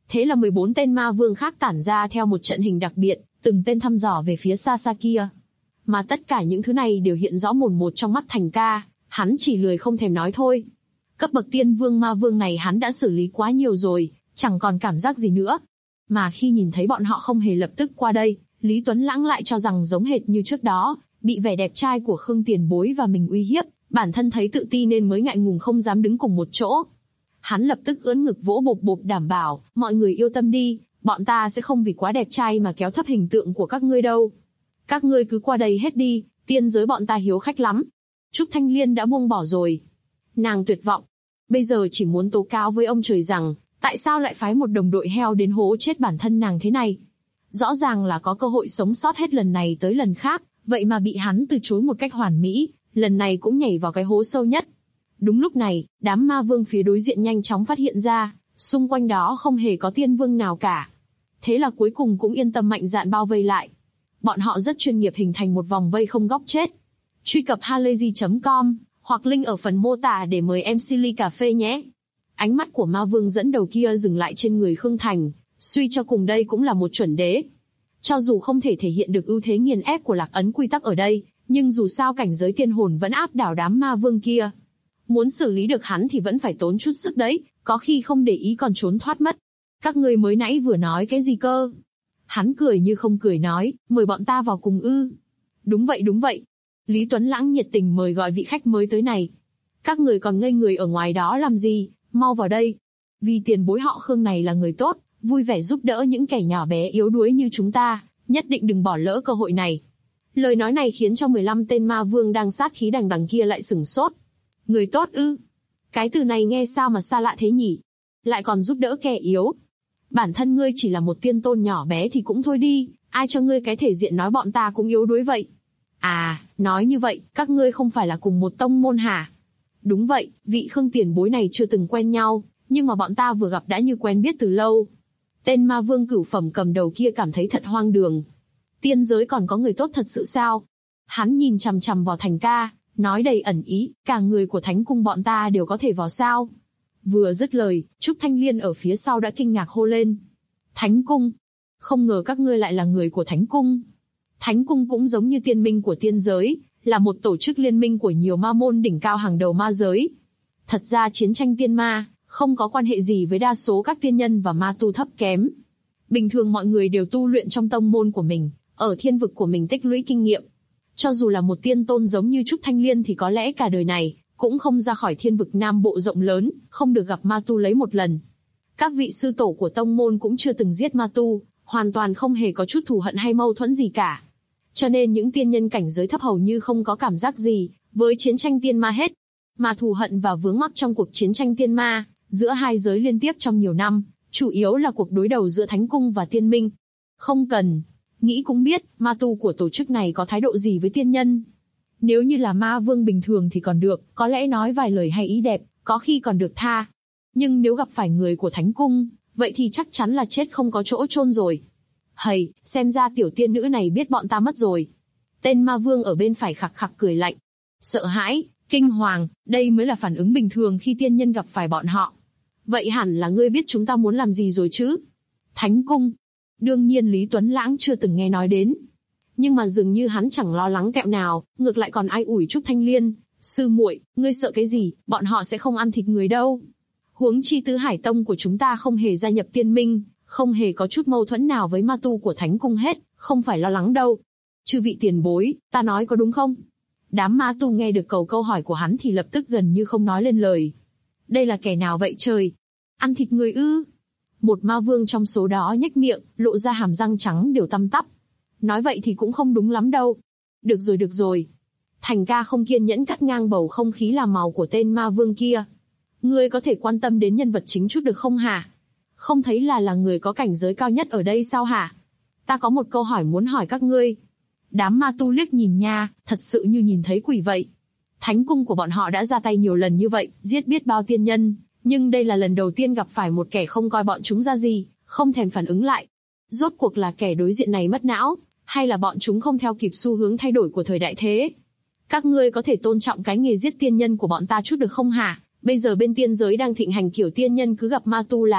[SPEAKER 2] Thế là 14 tên ma vương khác tản ra theo một trận hình đặc biệt, từng tên thăm dò về phía xa xa kia. Mà tất cả những thứ này đều hiện rõ mồn một trong mắt Thành Ca, hắn chỉ lười không thèm nói thôi. Cấp bậc tiên vương ma vương này hắn đã xử lý quá nhiều rồi, chẳng còn cảm giác gì nữa. Mà khi nhìn thấy bọn họ không hề lập tức qua đây, Lý Tuấn Lãng lại cho rằng giống hệt như trước đó, bị vẻ đẹp trai của Khương Tiền Bối và mình uy hiếp, bản thân thấy tự ti nên mới ngại ngùng không dám đứng cùng một chỗ. Hắn lập tức ưỡn ngực vỗ bộp bộp đảm bảo, mọi người yêu tâm đi, bọn ta sẽ không vì quá đẹp trai mà kéo thấp hình tượng của các ngươi đâu. Các ngươi cứ qua đây hết đi, tiên giới bọn ta hiếu khách lắm. Trúc Thanh Liên đã buông bỏ rồi. Nàng tuyệt vọng. Bây giờ chỉ muốn tố cáo với ông trời rằng, tại sao lại phái một đồng đội heo đến hố chết bản thân nàng thế này. Rõ ràng là có cơ hội sống sót hết lần này tới lần khác, vậy mà bị hắn từ chối một cách hoàn mỹ, lần này cũng nhảy vào cái hố sâu nhất. Đúng lúc này, đám ma vương phía đối diện nhanh chóng phát hiện ra, xung quanh đó không hề có tiên vương nào cả. Thế là cuối cùng cũng yên tâm mạnh dạn bao vây lại. Bọn họ rất chuyên nghiệp hình thành một vòng vây không góc chết. Truy cập halayzi.com hoặc link ở phần mô tả để mời em Silly cà phê nhé. Ánh mắt của ma vương dẫn đầu kia dừng lại trên người Khương Thành, suy cho cùng đây cũng là một chuẩn đế. Cho dù không thể thể hiện được ưu thế nghiền ép của lạc ấn quy tắc ở đây, nhưng dù sao cảnh giới tiên hồn vẫn áp đảo đám ma vương kia. Muốn xử lý được hắn thì vẫn phải tốn chút sức đấy, có khi không để ý còn trốn thoát mất. Các ngươi mới nãy vừa nói cái gì cơ? Hắn cười như không cười nói, mời bọn ta vào cùng ư. Đúng vậy đúng vậy. Lý Tuấn Lãng nhiệt tình mời gọi vị khách mới tới này. Các người còn ngây người ở ngoài đó làm gì, mau vào đây. Vì tiền bối họ Khương này là người tốt, vui vẻ giúp đỡ những kẻ nhỏ bé yếu đuối như chúng ta, nhất định đừng bỏ lỡ cơ hội này. Lời nói này khiến cho 15 tên ma vương đang sát khí đằng đằng kia lại sửng sốt. Người tốt ư? Cái từ này nghe sao mà xa lạ thế nhỉ? Lại còn giúp đỡ kẻ yếu. Bản thân ngươi chỉ là một tiên tôn nhỏ bé thì cũng thôi đi, ai cho ngươi cái thể diện nói bọn ta cũng yếu đuối vậy? À, nói như vậy, các ngươi không phải là cùng một tông môn hả? Đúng vậy, vị Khương tiền bối này chưa từng quen nhau, nhưng mà bọn ta vừa gặp đã như quen biết từ lâu. Tên ma vương cửu phẩm cầm đầu kia cảm thấy thật hoang đường. Tiên giới còn có người tốt thật sự sao? Hắn nhìn chằm chằm vào Thành Ca, nói đầy ẩn ý, cả người của Thánh Cung bọn ta đều có thể vào sao? Vừa dứt lời, Trúc Thanh Liên ở phía sau đã kinh ngạc hô lên. Thánh Cung? Không ngờ các ngươi lại là người của Thánh Cung. Thánh Cung cũng giống như tiên minh của tiên giới, là một tổ chức liên minh của nhiều ma môn đỉnh cao hàng đầu ma giới. Thật ra chiến tranh tiên ma, không có quan hệ gì với đa số các tiên nhân và ma tu thấp kém. Bình thường mọi người đều tu luyện trong tông môn của mình, ở thiên vực của mình tích lũy kinh nghiệm. Cho dù là một tiên tôn giống như Trúc Thanh Liên thì có lẽ cả đời này, cũng không ra khỏi thiên vực Nam Bộ rộng lớn, không được gặp ma tu lấy một lần. Các vị sư tổ của tông môn cũng chưa từng giết ma tu, hoàn toàn không hề có chút thù hận hay mâu thuẫn gì cả. Cho nên những tiên nhân cảnh giới thấp hầu như không có cảm giác gì với chiến tranh tiên ma hết. Mà thù hận và vướng mắc trong cuộc chiến tranh tiên ma, giữa hai giới liên tiếp trong nhiều năm, chủ yếu là cuộc đối đầu giữa Thánh Cung và Tiên Minh. Không cần nghĩ cũng biết, ma tu của tổ chức này có thái độ gì với tiên nhân. Nếu như là ma vương bình thường thì còn được, có lẽ nói vài lời hay ý đẹp, có khi còn được tha. Nhưng nếu gặp phải người của Thánh Cung, vậy thì chắc chắn là chết không có chỗ chôn rồi. Hầy, xem ra tiểu tiên nữ này biết bọn ta mất rồi. Tên ma vương ở bên phải khặc khặc cười lạnh. Sợ hãi, kinh hoàng, đây mới là phản ứng bình thường khi tiên nhân gặp phải bọn họ. Vậy hẳn là ngươi biết chúng ta muốn làm gì rồi chứ? Thánh Cung. Đương nhiên Lý Tuấn Lãng chưa từng nghe nói đến. Nhưng mà dường như hắn chẳng lo lắng tẹo nào, ngược lại còn ai ủi Trúc Thanh Liên. Sư muội, ngươi sợ cái gì, bọn họ sẽ không ăn thịt người đâu. Huống chi Tứ Hải Tông của chúng ta không hề gia nhập tiên minh, không hề có chút mâu thuẫn nào với ma tu của Thánh Cung hết, không phải lo lắng đâu. Chư vị tiền bối, ta nói có đúng không? Đám ma tu nghe được câu hỏi của hắn thì lập tức gần như không nói lên lời. Đây là kẻ nào vậy trời? Ăn thịt người ư? Một ma vương trong số đó nhếch miệng, lộ ra hàm răng trắng đều tăm tắp. Nói vậy thì cũng không đúng lắm đâu. Được rồi. Thành Ca không kiên nhẫn cắt ngang bầu không khí làm màu của tên ma vương kia. Ngươi có thể quan tâm đến nhân vật chính chút được không hả? Không thấy là người có cảnh giới cao nhất ở đây sao hả? Ta có một câu hỏi muốn hỏi các ngươi. Đám ma tu liếc nhìn nha, thật sự như nhìn thấy quỷ vậy. Thánh Cung của bọn họ đã ra tay nhiều lần như vậy, giết biết bao tiên nhân, nhưng đây là lần đầu tiên gặp phải một kẻ không coi bọn chúng ra gì, không thèm phản ứng lại. Rốt cuộc là kẻ đối diện này mất não, hay là bọn chúng không theo kịp xu hướng thay đổi của thời đại thế? Các ngươi có thể tôn trọng cái nghề giết tiên nhân của bọn ta chút được không hả? Bây giờ bên tiên giới đang thịnh hành kiểu tiên nhân cứ gặp ma tu là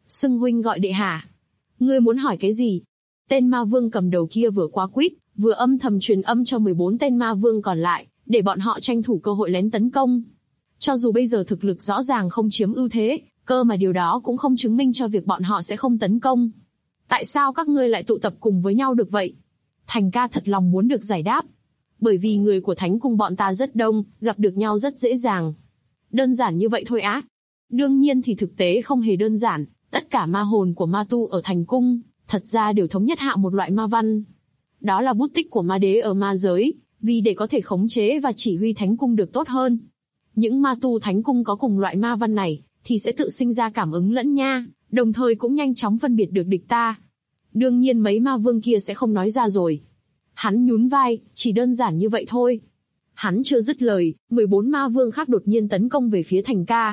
[SPEAKER 2] Xưng huynh gọi đệ hả? Ngươi muốn hỏi cái gì? Tên ma vương cầm đầu kia vừa quá quýt, vừa âm thầm truyền âm cho 14 tên ma vương còn lại, để bọn họ tranh thủ cơ hội lén tấn công. Cho dù bây giờ thực lực rõ ràng không chiếm ưu thế, cơ mà điều đó cũng không chứng minh cho việc bọn họ sẽ không tấn công. Tại sao các ngươi lại tụ tập cùng với nhau được vậy? Thành ca thật lòng muốn được giải đáp. Bởi vì người của Thánh Cung bọn ta rất đông, gặp được nhau rất dễ dàng. Đơn giản như vậy thôi á. Đương nhiên thì thực tế không hề đơn giản, tất cả ma hồn của ma tu ở Thành Cung, thật ra đều thống nhất hạ một loại ma văn. Đó là bút tích của ma đế ở ma giới, vì để có thể khống chế và chỉ huy Thánh Cung được tốt hơn. Những ma tu Thánh Cung có cùng loại ma văn này, thì sẽ tự sinh ra cảm ứng lẫn nha, đồng thời cũng nhanh chóng phân biệt được địch ta. Đương nhiên mấy ma vương kia sẽ không nói ra rồi. Hắn nhún vai, chỉ đơn giản như vậy thôi. Hắn chưa dứt lời, 14 ma vương khác đột nhiên tấn công về phía Thành ca.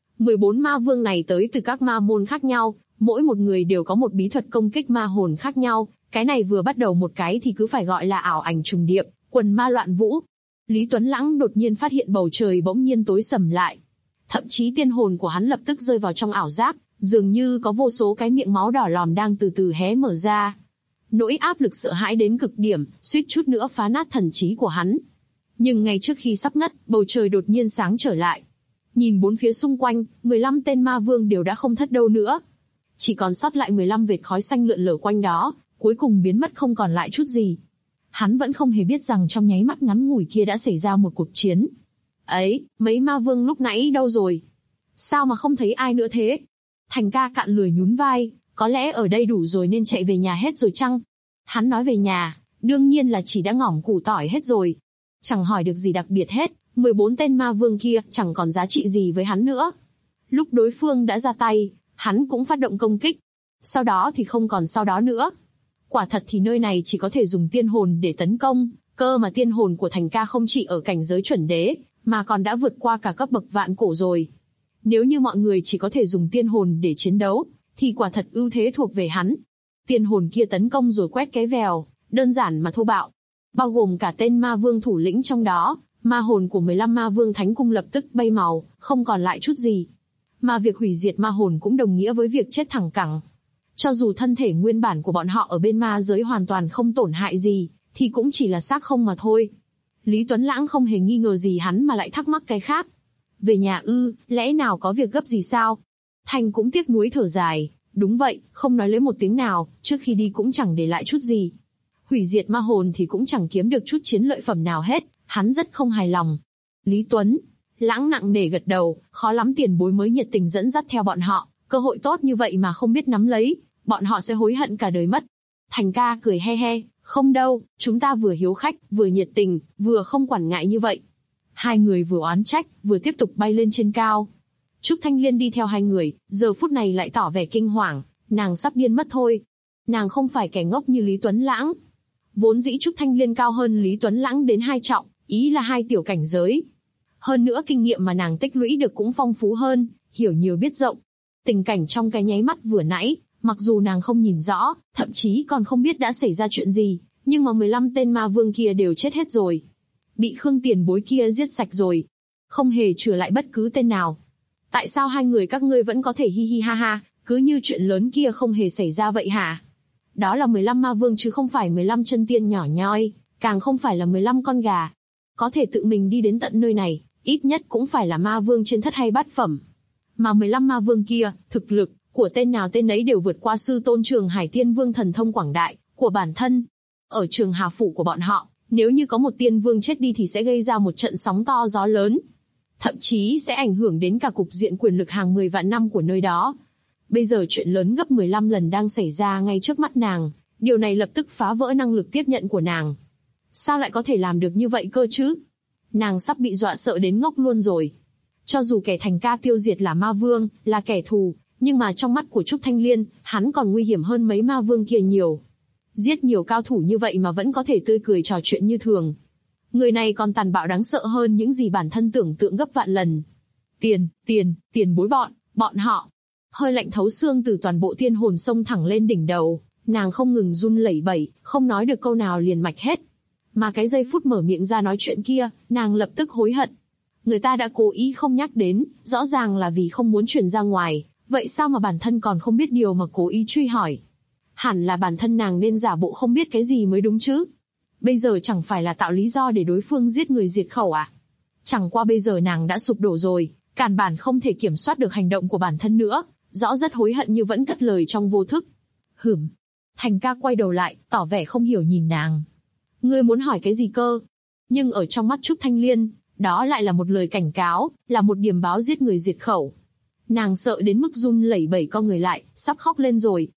[SPEAKER 2] 14 ma vương này tới từ các ma môn khác nhau, mỗi một người đều có một bí thuật công kích ma hồn khác nhau, cái này vừa bắt đầu một cái thì cứ phải gọi là ảo ảnh trùng điệp, quần ma loạn vũ. Lý Tuấn Lãng đột nhiên phát hiện bầu trời bỗng nhiên tối sầm lại. Thậm chí tiên hồn của hắn lập tức rơi vào trong ảo giác, dường như có vô số cái miệng máu đỏ lòm đang từ từ hé mở ra. Nỗi áp lực sợ hãi đến cực điểm, suýt chút nữa phá nát thần trí của hắn. Nhưng ngay trước khi sắp ngất, bầu trời đột nhiên sáng trở lại. Nhìn bốn phía xung quanh, 15 tên ma vương đều đã không thất đâu nữa. Chỉ còn sót lại 15 vệt khói xanh lượn lờ quanh đó, cuối cùng biến mất không còn lại chút gì. Hắn vẫn không hề biết rằng trong nháy mắt ngắn ngủi kia đã xảy ra một cuộc chiến. Ấy, mấy ma vương lúc nãy đâu rồi? Sao mà không thấy ai nữa thế? Thành ca cạn lười nhún vai, có lẽ ở đây đủ rồi nên chạy về nhà hết rồi chăng? Hắn nói về nhà, đương nhiên là chỉ đã ngỏm củ tỏi hết rồi. Chẳng hỏi được gì đặc biệt hết, 14 tên ma vương kia chẳng còn giá trị gì với hắn nữa. Lúc đối phương đã ra tay, hắn cũng phát động công kích. Sau đó thì không còn sau đó nữa. Quả thật thì nơi này chỉ có thể dùng tiên hồn để tấn công, cơ mà tiên hồn của Thành ca không chỉ ở cảnh giới chuẩn đế, mà còn đã vượt qua cả cấp bậc vạn cổ rồi. Nếu như mọi người chỉ có thể dùng tiên hồn để chiến đấu, thì quả thật ưu thế thuộc về hắn. Tiên hồn kia tấn công rồi quét cái vèo, đơn giản mà thô bạo. Bao gồm cả tên ma vương thủ lĩnh trong đó, ma hồn của 15 ma vương Thánh Cung lập tức bay màu, không còn lại chút gì. Mà việc hủy diệt ma hồn cũng đồng nghĩa với việc chết thẳng cẳng. Cho dù thân thể nguyên bản của bọn họ ở bên ma giới hoàn toàn không tổn hại gì, thì cũng chỉ là xác không mà thôi. Lý Tuấn Lãng không hề nghi ngờ gì hắn mà lại thắc mắc cái khác. Về nhà ư, lẽ nào có việc gấp gì sao? Thành cũng tiếc nuối thở dài, đúng vậy, không nói lấy một tiếng nào, trước khi đi cũng chẳng để lại chút gì. Hủy diệt ma hồn thì cũng chẳng kiếm được chút chiến lợi phẩm nào hết, hắn rất không hài lòng. Lý Tuấn Lãng nặng nề gật đầu, khó lắm tiền bối mới nhiệt tình dẫn dắt theo bọn họ, cơ hội tốt như vậy mà không biết nắm lấy, bọn họ sẽ hối hận cả đời mất. Thành ca cười he he, không đâu, chúng ta vừa hiếu khách, vừa nhiệt tình, vừa không quản ngại như vậy. Hai người vừa oán trách, vừa tiếp tục bay lên trên cao. Trúc Thanh Liên đi theo hai người, giờ phút này lại tỏ vẻ kinh hoàng, nàng sắp điên mất thôi. Nàng không phải kẻ ngốc như Lý Tuấn Lãng. Vốn dĩ Trúc Thanh Liên cao hơn Lý Tuấn Lãng đến 2 trọng, ý là 2 tiểu cảnh giới. Hơn nữa kinh nghiệm mà nàng tích lũy được cũng phong phú hơn, hiểu nhiều biết rộng. Tình cảnh trong cái nháy mắt vừa nãy, mặc dù nàng không nhìn rõ, thậm chí còn không biết đã xảy ra chuyện gì, nhưng mà 15 tên ma vương kia đều chết hết rồi. Bị Khương tiền bối kia giết sạch rồi. Không hề trừ lại bất cứ tên nào. Tại sao hai người các ngươi vẫn có thể hi hi ha ha, cứ như chuyện lớn kia không hề xảy ra vậy hả? Đó là 15 ma vương chứ không phải 15 chân tiên nhỏ nhoi, càng không phải là 15 con gà. Có thể tự mình đi đến tận nơi này, ít nhất cũng phải là ma vương trên thất hay bát phẩm. Mà 15 ma vương kia, thực lực của tên nào tên ấy đều vượt qua sư tôn Trường Hải Tiên Vương thần thông quảng đại của bản thân. Ở Trường Hà phủ của bọn họ, nếu như có một tiên vương chết đi thì sẽ gây ra một trận sóng to gió lớn. Thậm chí sẽ ảnh hưởng đến cả cục diện quyền lực hàng 10 vạn năm của nơi đó. Bây giờ chuyện lớn gấp 15 lần đang xảy ra ngay trước mắt nàng, điều này lập tức phá vỡ năng lực tiếp nhận của nàng. Sao lại có thể làm được như vậy cơ chứ? Nàng sắp bị dọa sợ đến ngốc luôn rồi. Cho dù kẻ Thành ca tiêu diệt là ma vương, là kẻ thù, nhưng mà trong mắt của Trúc Thanh Liên, hắn còn nguy hiểm hơn mấy ma vương kia nhiều. Giết nhiều cao thủ như vậy mà vẫn có thể tươi cười trò chuyện như thường. Người này còn tàn bạo đáng sợ hơn những gì bản thân tưởng tượng gấp vạn lần. Tiền bối bọn họ. Hơi lạnh thấu xương từ toàn bộ tiên hồn xông thẳng lên đỉnh đầu, nàng không ngừng run lẩy bẩy, không nói được câu nào liền mạch hết. Mà cái giây phút mở miệng ra nói chuyện kia, nàng lập tức hối hận. Người ta đã cố ý không nhắc đến, rõ ràng là vì không muốn truyền ra ngoài, Vậy sao mà bản thân còn không biết điều mà cố ý truy hỏi? Hẳn là bản thân nàng nên giả bộ không biết cái gì mới đúng chứ. Bây giờ chẳng phải là tạo lý do để đối phương giết người diệt khẩu à? Chẳng qua bây giờ nàng đã sụp đổ rồi, căn bản không thể kiểm soát được hành động của bản thân nữa, rõ rất hối hận nhưng vẫn cất lời trong vô thức. Thành ca quay đầu lại, tỏ vẻ không hiểu nhìn nàng. Ngươi muốn hỏi cái gì cơ? Nhưng ở trong mắt Trúc Thanh Liên, đó lại là một lời cảnh cáo, là một điềm báo giết người diệt khẩu. Nàng sợ đến mức run lẩy bẩy co người lại, sắp khóc lên rồi.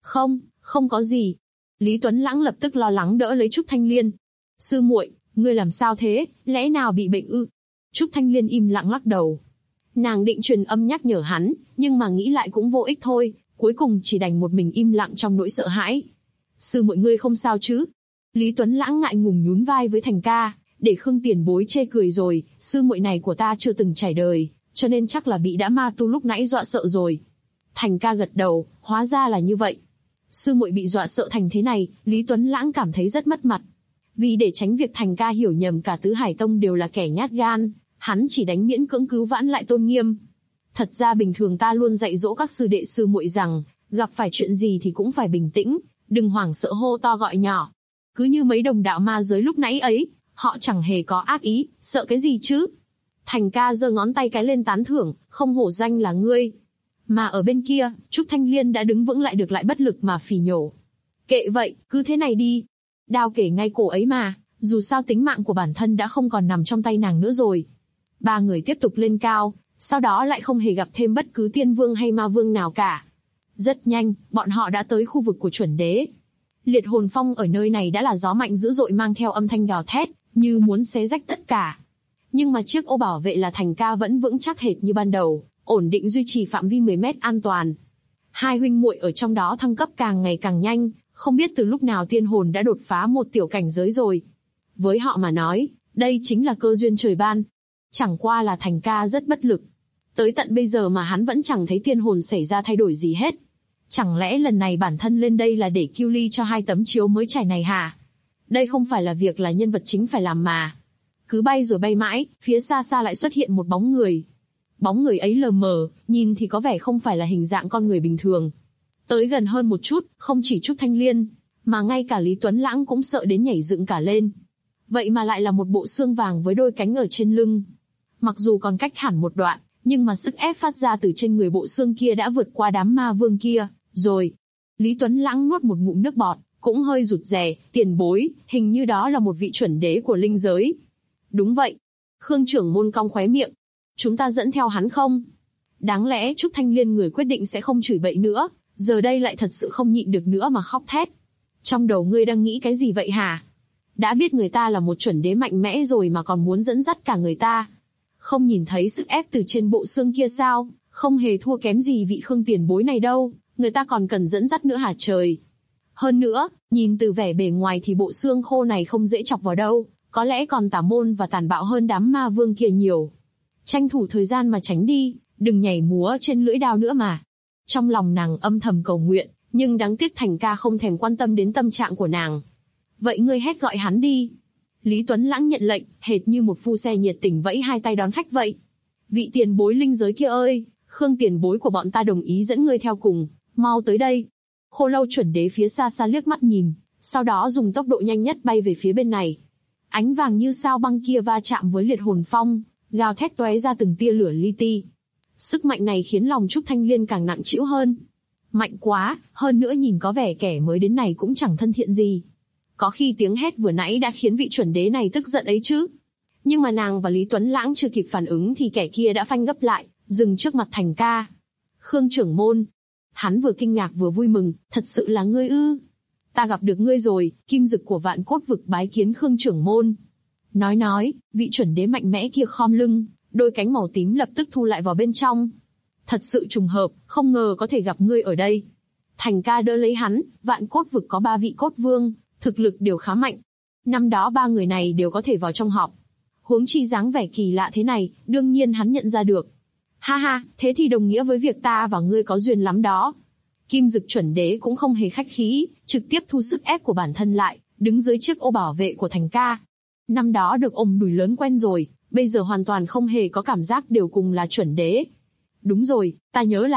[SPEAKER 2] Không có gì. Lý Tuấn Lãng lập tức lo lắng đỡ lấy Trúc Thanh Liên. Sư muội, ngươi làm sao thế, lẽ nào bị bệnh ư? Trúc Thanh Liên im lặng lắc đầu. Nàng định truyền âm nhắc nhở hắn, nhưng mà nghĩ lại cũng vô ích thôi, cuối cùng chỉ đành một mình im lặng trong nỗi sợ hãi. Sư muội ngươi không sao chứ? Lý Tuấn Lãng ngại ngùng nhún vai với Thành ca, để Khương Tiền Bối chê cười rồi, sư muội này của ta chưa từng trải đời, cho nên chắc là bị đã ma tu lúc nãy dọa sợ rồi. Thành ca gật đầu, hóa ra là như vậy. Sư muội bị dọa sợ thành thế này, Lý Tuấn Lãng cảm thấy rất mất mặt. Vì để tránh việc Thành ca hiểu nhầm cả Tứ Hải Tông đều là kẻ nhát gan, hắn chỉ đánh miễn cưỡng cứu vãn lại tôn nghiêm. Thật ra bình thường ta luôn dạy dỗ các sư đệ sư muội rằng, gặp phải chuyện gì thì cũng phải bình tĩnh, đừng hoảng sợ hô to gọi nhỏ. Cứ như mấy đồng đạo ma giới lúc nãy ấy, họ chẳng hề có ác ý, sợ cái gì chứ? Thành ca giơ ngón tay cái lên tán thưởng, không hổ danh là ngươi. Mà ở bên kia, Trúc Thanh Liên đã đứng vững lại được lại bất lực mà phì nhổ. Kệ vậy, cứ thế này đi. Đao kể ngay cổ ấy mà, dù sao tính mạng của bản thân đã không còn nằm trong tay nàng nữa rồi. Ba người tiếp tục lên cao, sau đó lại không hề gặp thêm bất cứ tiên vương hay ma vương nào cả. Rất nhanh, bọn họ đã tới khu vực của chuẩn đế. Liệt hồn phong ở nơi này đã là gió mạnh dữ dội mang theo âm thanh gào thét, như muốn xé rách tất cả. Nhưng mà chiếc ô bảo vệ là Thành ca vẫn vững chắc hệt như ban đầu, ổn định duy trì phạm vi 10 mét an toàn. Hai huynh muội ở trong đó thăng cấp càng ngày càng nhanh, không biết từ lúc nào tiên hồn đã đột phá một tiểu cảnh giới rồi. Với họ mà nói, đây chính là cơ duyên trời ban. Chẳng qua là Thành ca rất bất lực. Tới tận bây giờ mà hắn vẫn chẳng thấy tiên hồn xảy ra thay đổi gì hết. Chẳng lẽ lần này bản thân lên đây là để kiêu ly cho 2 tấm chiếu mới trải này hả? Đây không phải là việc là nhân vật chính phải làm mà. Cứ bay rồi bay mãi, phía xa xa lại xuất hiện một bóng người. Bóng người ấy lờ mờ, nhìn thì có vẻ không phải là hình dạng con người bình thường. Tới gần hơn một chút, không chỉ Trúc Thanh Liên, mà ngay cả Lý Tuấn Lãng cũng sợ đến nhảy dựng cả lên. Vậy mà lại là một bộ xương vàng với đôi cánh ở trên lưng. Mặc dù còn cách hẳn một đoạn, nhưng mà sức ép phát ra từ trên người bộ xương kia đã vượt qua đám ma vương kia, rồi. Lý Tuấn Lãng nuốt một ngụm nước bọt, cũng hơi rụt rè, tiền bối, hình như đó là một vị chuẩn đế của linh giới. Đúng vậy. Khương trưởng môn cong khóe miệng. Chúng ta dẫn theo hắn không? Đáng lẽ Trúc Thanh Liên người quyết định sẽ không chửi bậy nữa, giờ đây lại thật sự không nhịn được nữa mà khóc thét. Trong đầu ngươi đang nghĩ cái gì vậy hả? Đã biết người ta là một chuẩn đế mạnh mẽ rồi mà còn muốn dẫn dắt cả người ta. Không nhìn thấy sức ép từ trên bộ xương kia sao? Không hề thua kém gì vị Khương tiền bối này đâu, người ta còn cần dẫn dắt nữa hả trời? Hơn nữa, nhìn từ vẻ bề ngoài thì bộ xương khô này không dễ chọc vào đâu, có lẽ còn tà môn và tàn bạo hơn đám ma vương kia nhiều. Tranh thủ thời gian mà tránh đi, đừng nhảy múa trên lưỡi đao nữa mà. Trong lòng nàng âm thầm cầu nguyện, nhưng đáng tiếc Thành ca không thèm quan tâm đến tâm trạng của nàng. Vậy ngươi hét gọi hắn đi. Lý Tuấn Lãng nhận lệnh, hệt như một phu xe nhiệt tình vẫy hai tay đón khách vậy. Vị tiền bối linh giới kia ơi, Khương tiền bối của bọn ta đồng ý dẫn ngươi theo cùng, mau tới đây. Khô Lâu chuẩn đế phía xa xa liếc mắt nhìn, sau đó dùng tốc độ nhanh nhất bay về phía bên này. Ánh vàng như sao băng kia va chạm với liệt hồn phong, gào thét tóe ra từng tia lửa li ti. Sức mạnh này khiến lòng Trúc Thanh Liên càng nặng trĩu hơn. Mạnh quá, hơn nữa nhìn có vẻ kẻ mới đến này cũng chẳng thân thiện gì. Có khi tiếng hét vừa nãy đã khiến vị chuẩn đế này tức giận ấy chứ. Nhưng mà nàng và Lý Tuấn Lãng chưa kịp phản ứng thì kẻ kia đã phanh gấp lại, dừng trước mặt Thành ca. Khương trưởng môn. Hắn vừa kinh ngạc vừa vui mừng, thật sự là ngươi ư? Ta gặp được ngươi rồi, kim dực của Vạn Cốt vực bái kiến Khương trưởng môn. Nói, vị chuẩn đế mạnh mẽ kia khom lưng, đôi cánh màu tím lập tức thu lại vào bên trong. Thật sự trùng hợp, không ngờ có thể gặp ngươi ở đây. Thành ca đỡ lấy hắn, Vạn Cốt vực có 3 vị cốt vương, thực lực đều khá mạnh. Năm đó 3 người này đều có thể vào trong họp. Huống chi dáng vẻ kỳ lạ thế này, đương nhiên hắn nhận ra được. Ha ha, thế thì đồng nghĩa với việc ta và ngươi có duyên lắm đó. Kim dực chuẩn đế cũng không hề khách khí, trực tiếp thu sức ép của bản thân lại, đứng dưới chiếc ô bảo vệ của Thành ca. Năm đó được ôm đùi lớn quen rồi, bây giờ hoàn toàn không hề có cảm giác đều cùng là chuẩn đế. Đúng rồi, ta nhớ là,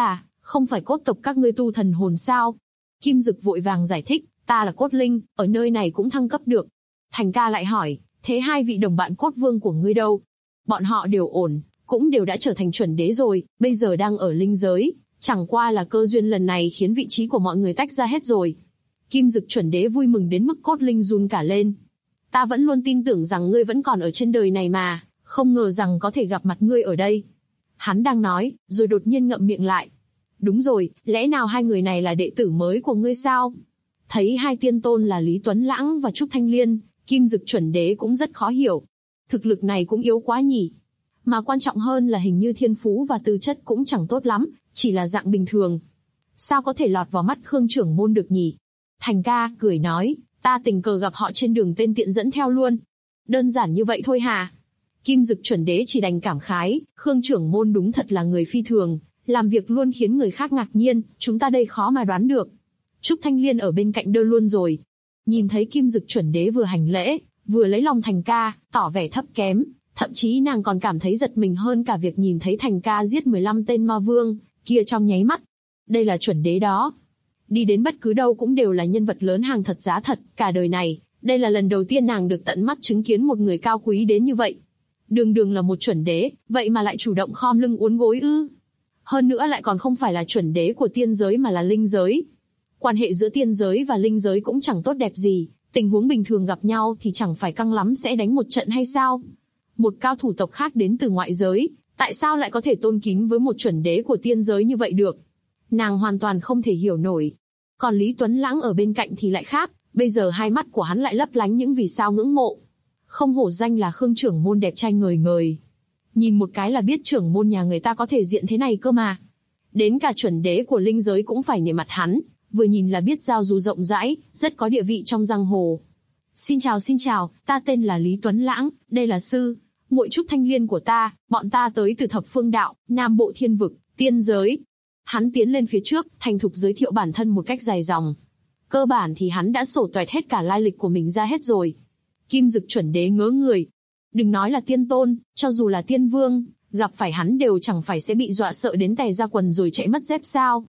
[SPEAKER 2] Không phải cốt tộc các ngươi tu thần hồn sao? Kim Dực vội vàng giải thích, ta là cốt linh, ở nơi này cũng thăng cấp được. Thành ca lại hỏi, thế hai vị đồng bạn cốt vương của ngươi đâu? Bọn họ đều ổn, cũng đều đã trở thành chuẩn đế rồi, bây giờ đang ở linh giới. Chẳng qua là cơ duyên lần này khiến vị trí của mọi người tách ra hết rồi. Kim Dực chuẩn đế vui mừng đến mức cốt linh run cả lên. Ta vẫn luôn tin tưởng rằng ngươi vẫn còn ở trên đời này mà, không ngờ rằng có thể gặp mặt ngươi ở đây. Hắn đang nói, rồi đột nhiên ngậm miệng lại. Đúng rồi, lẽ nào hai người này là đệ tử mới của ngươi sao? Thấy hai tiên tôn là Lý Tuấn Lãng và Trúc Thanh Liên, Kim Dực chuẩn đế cũng rất khó hiểu. Thực lực này cũng yếu quá nhỉ. Mà quan trọng hơn là hình như thiên phú và tư chất cũng chẳng tốt lắm, chỉ là dạng bình thường. Sao có thể lọt vào mắt Khương trưởng môn được nhỉ? Thành ca cười nói, ta tình cờ gặp họ trên đường tên tiện dẫn theo luôn. Đơn giản như vậy thôi hà? Kim Dực chuẩn đế chỉ đành cảm khái, Khương trưởng môn đúng thật là người phi thường, làm việc luôn khiến người khác ngạc nhiên, chúng ta đây khó mà đoán được. Trúc Thanh Liên ở bên cạnh đơ luôn rồi. Nhìn thấy Kim Dực chuẩn đế vừa hành lễ, vừa lấy lòng Thành ca, tỏ vẻ thấp kém, thậm chí nàng còn cảm thấy giật mình hơn cả việc nhìn thấy Thành ca giết 15 tên ma vương, kia trong nháy mắt. Đây là chuẩn đế đó. Đi đến bất cứ đâu cũng đều là nhân vật lớn hàng thật giá thật, cả đời này, đây là lần đầu tiên nàng được tận mắt chứng kiến một người cao quý đến như vậy. Đường đường là một chuẩn đế, vậy mà lại chủ động khom lưng uốn gối ư. Hơn nữa lại còn không phải là chuẩn đế của tiên giới mà là linh giới. Quan hệ giữa tiên giới và linh giới cũng chẳng tốt đẹp gì, tình huống bình thường gặp nhau thì chẳng phải căng lắm sẽ đánh một trận hay sao? Một cao thủ tộc khác đến từ ngoại giới, tại sao lại có thể tôn kính với một chuẩn đế của tiên giới như vậy được? Nàng hoàn toàn không thể hiểu nổi. Còn Lý Tuấn Lãng ở bên cạnh thì lại khác, bây giờ hai mắt của hắn lại lấp lánh những vì sao ngưỡng mộ. Không hổ danh là Khương trưởng môn đẹp trai ngời ngời. Nhìn một cái là biết trưởng môn nhà người ta có thể diện thế này cơ mà. Đến cả chuẩn đế của linh giới cũng phải nể mặt hắn, vừa nhìn là biết giao du rộng rãi, rất có địa vị trong giang hồ. Xin chào, ta tên là Lý Tuấn Lãng, đây là sư, muội Trúc Thanh Liên của ta, bọn ta tới từ thập phương đạo, Nam Bộ Thiên Vực, tiên giới. Hắn tiến lên phía trước, thành thục giới thiệu bản thân một cách dài dòng. Cơ bản thì hắn đã sổ toẹt hết cả lai lịch của mình ra hết rồi. Kim Dực chuẩn đế ngớ người. Đừng nói là tiên tôn, cho dù là tiên vương, gặp phải hắn đều chẳng phải sẽ bị dọa sợ đến tè ra quần rồi chạy mất dép sao.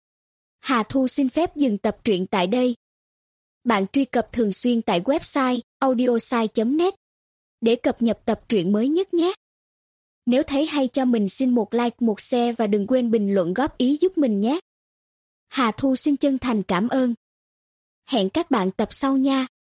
[SPEAKER 3] Hà Thu xin phép dừng tập truyện tại đây. Bạn truy cập thường xuyên tại website audiosai.net để cập nhật tập truyện mới nhất nhé. Nếu thấy hay cho mình xin một like, một share và đừng quên bình luận góp ý giúp mình nhé. Hà Thu xin chân thành cảm ơn. Hẹn các bạn tập sau nha.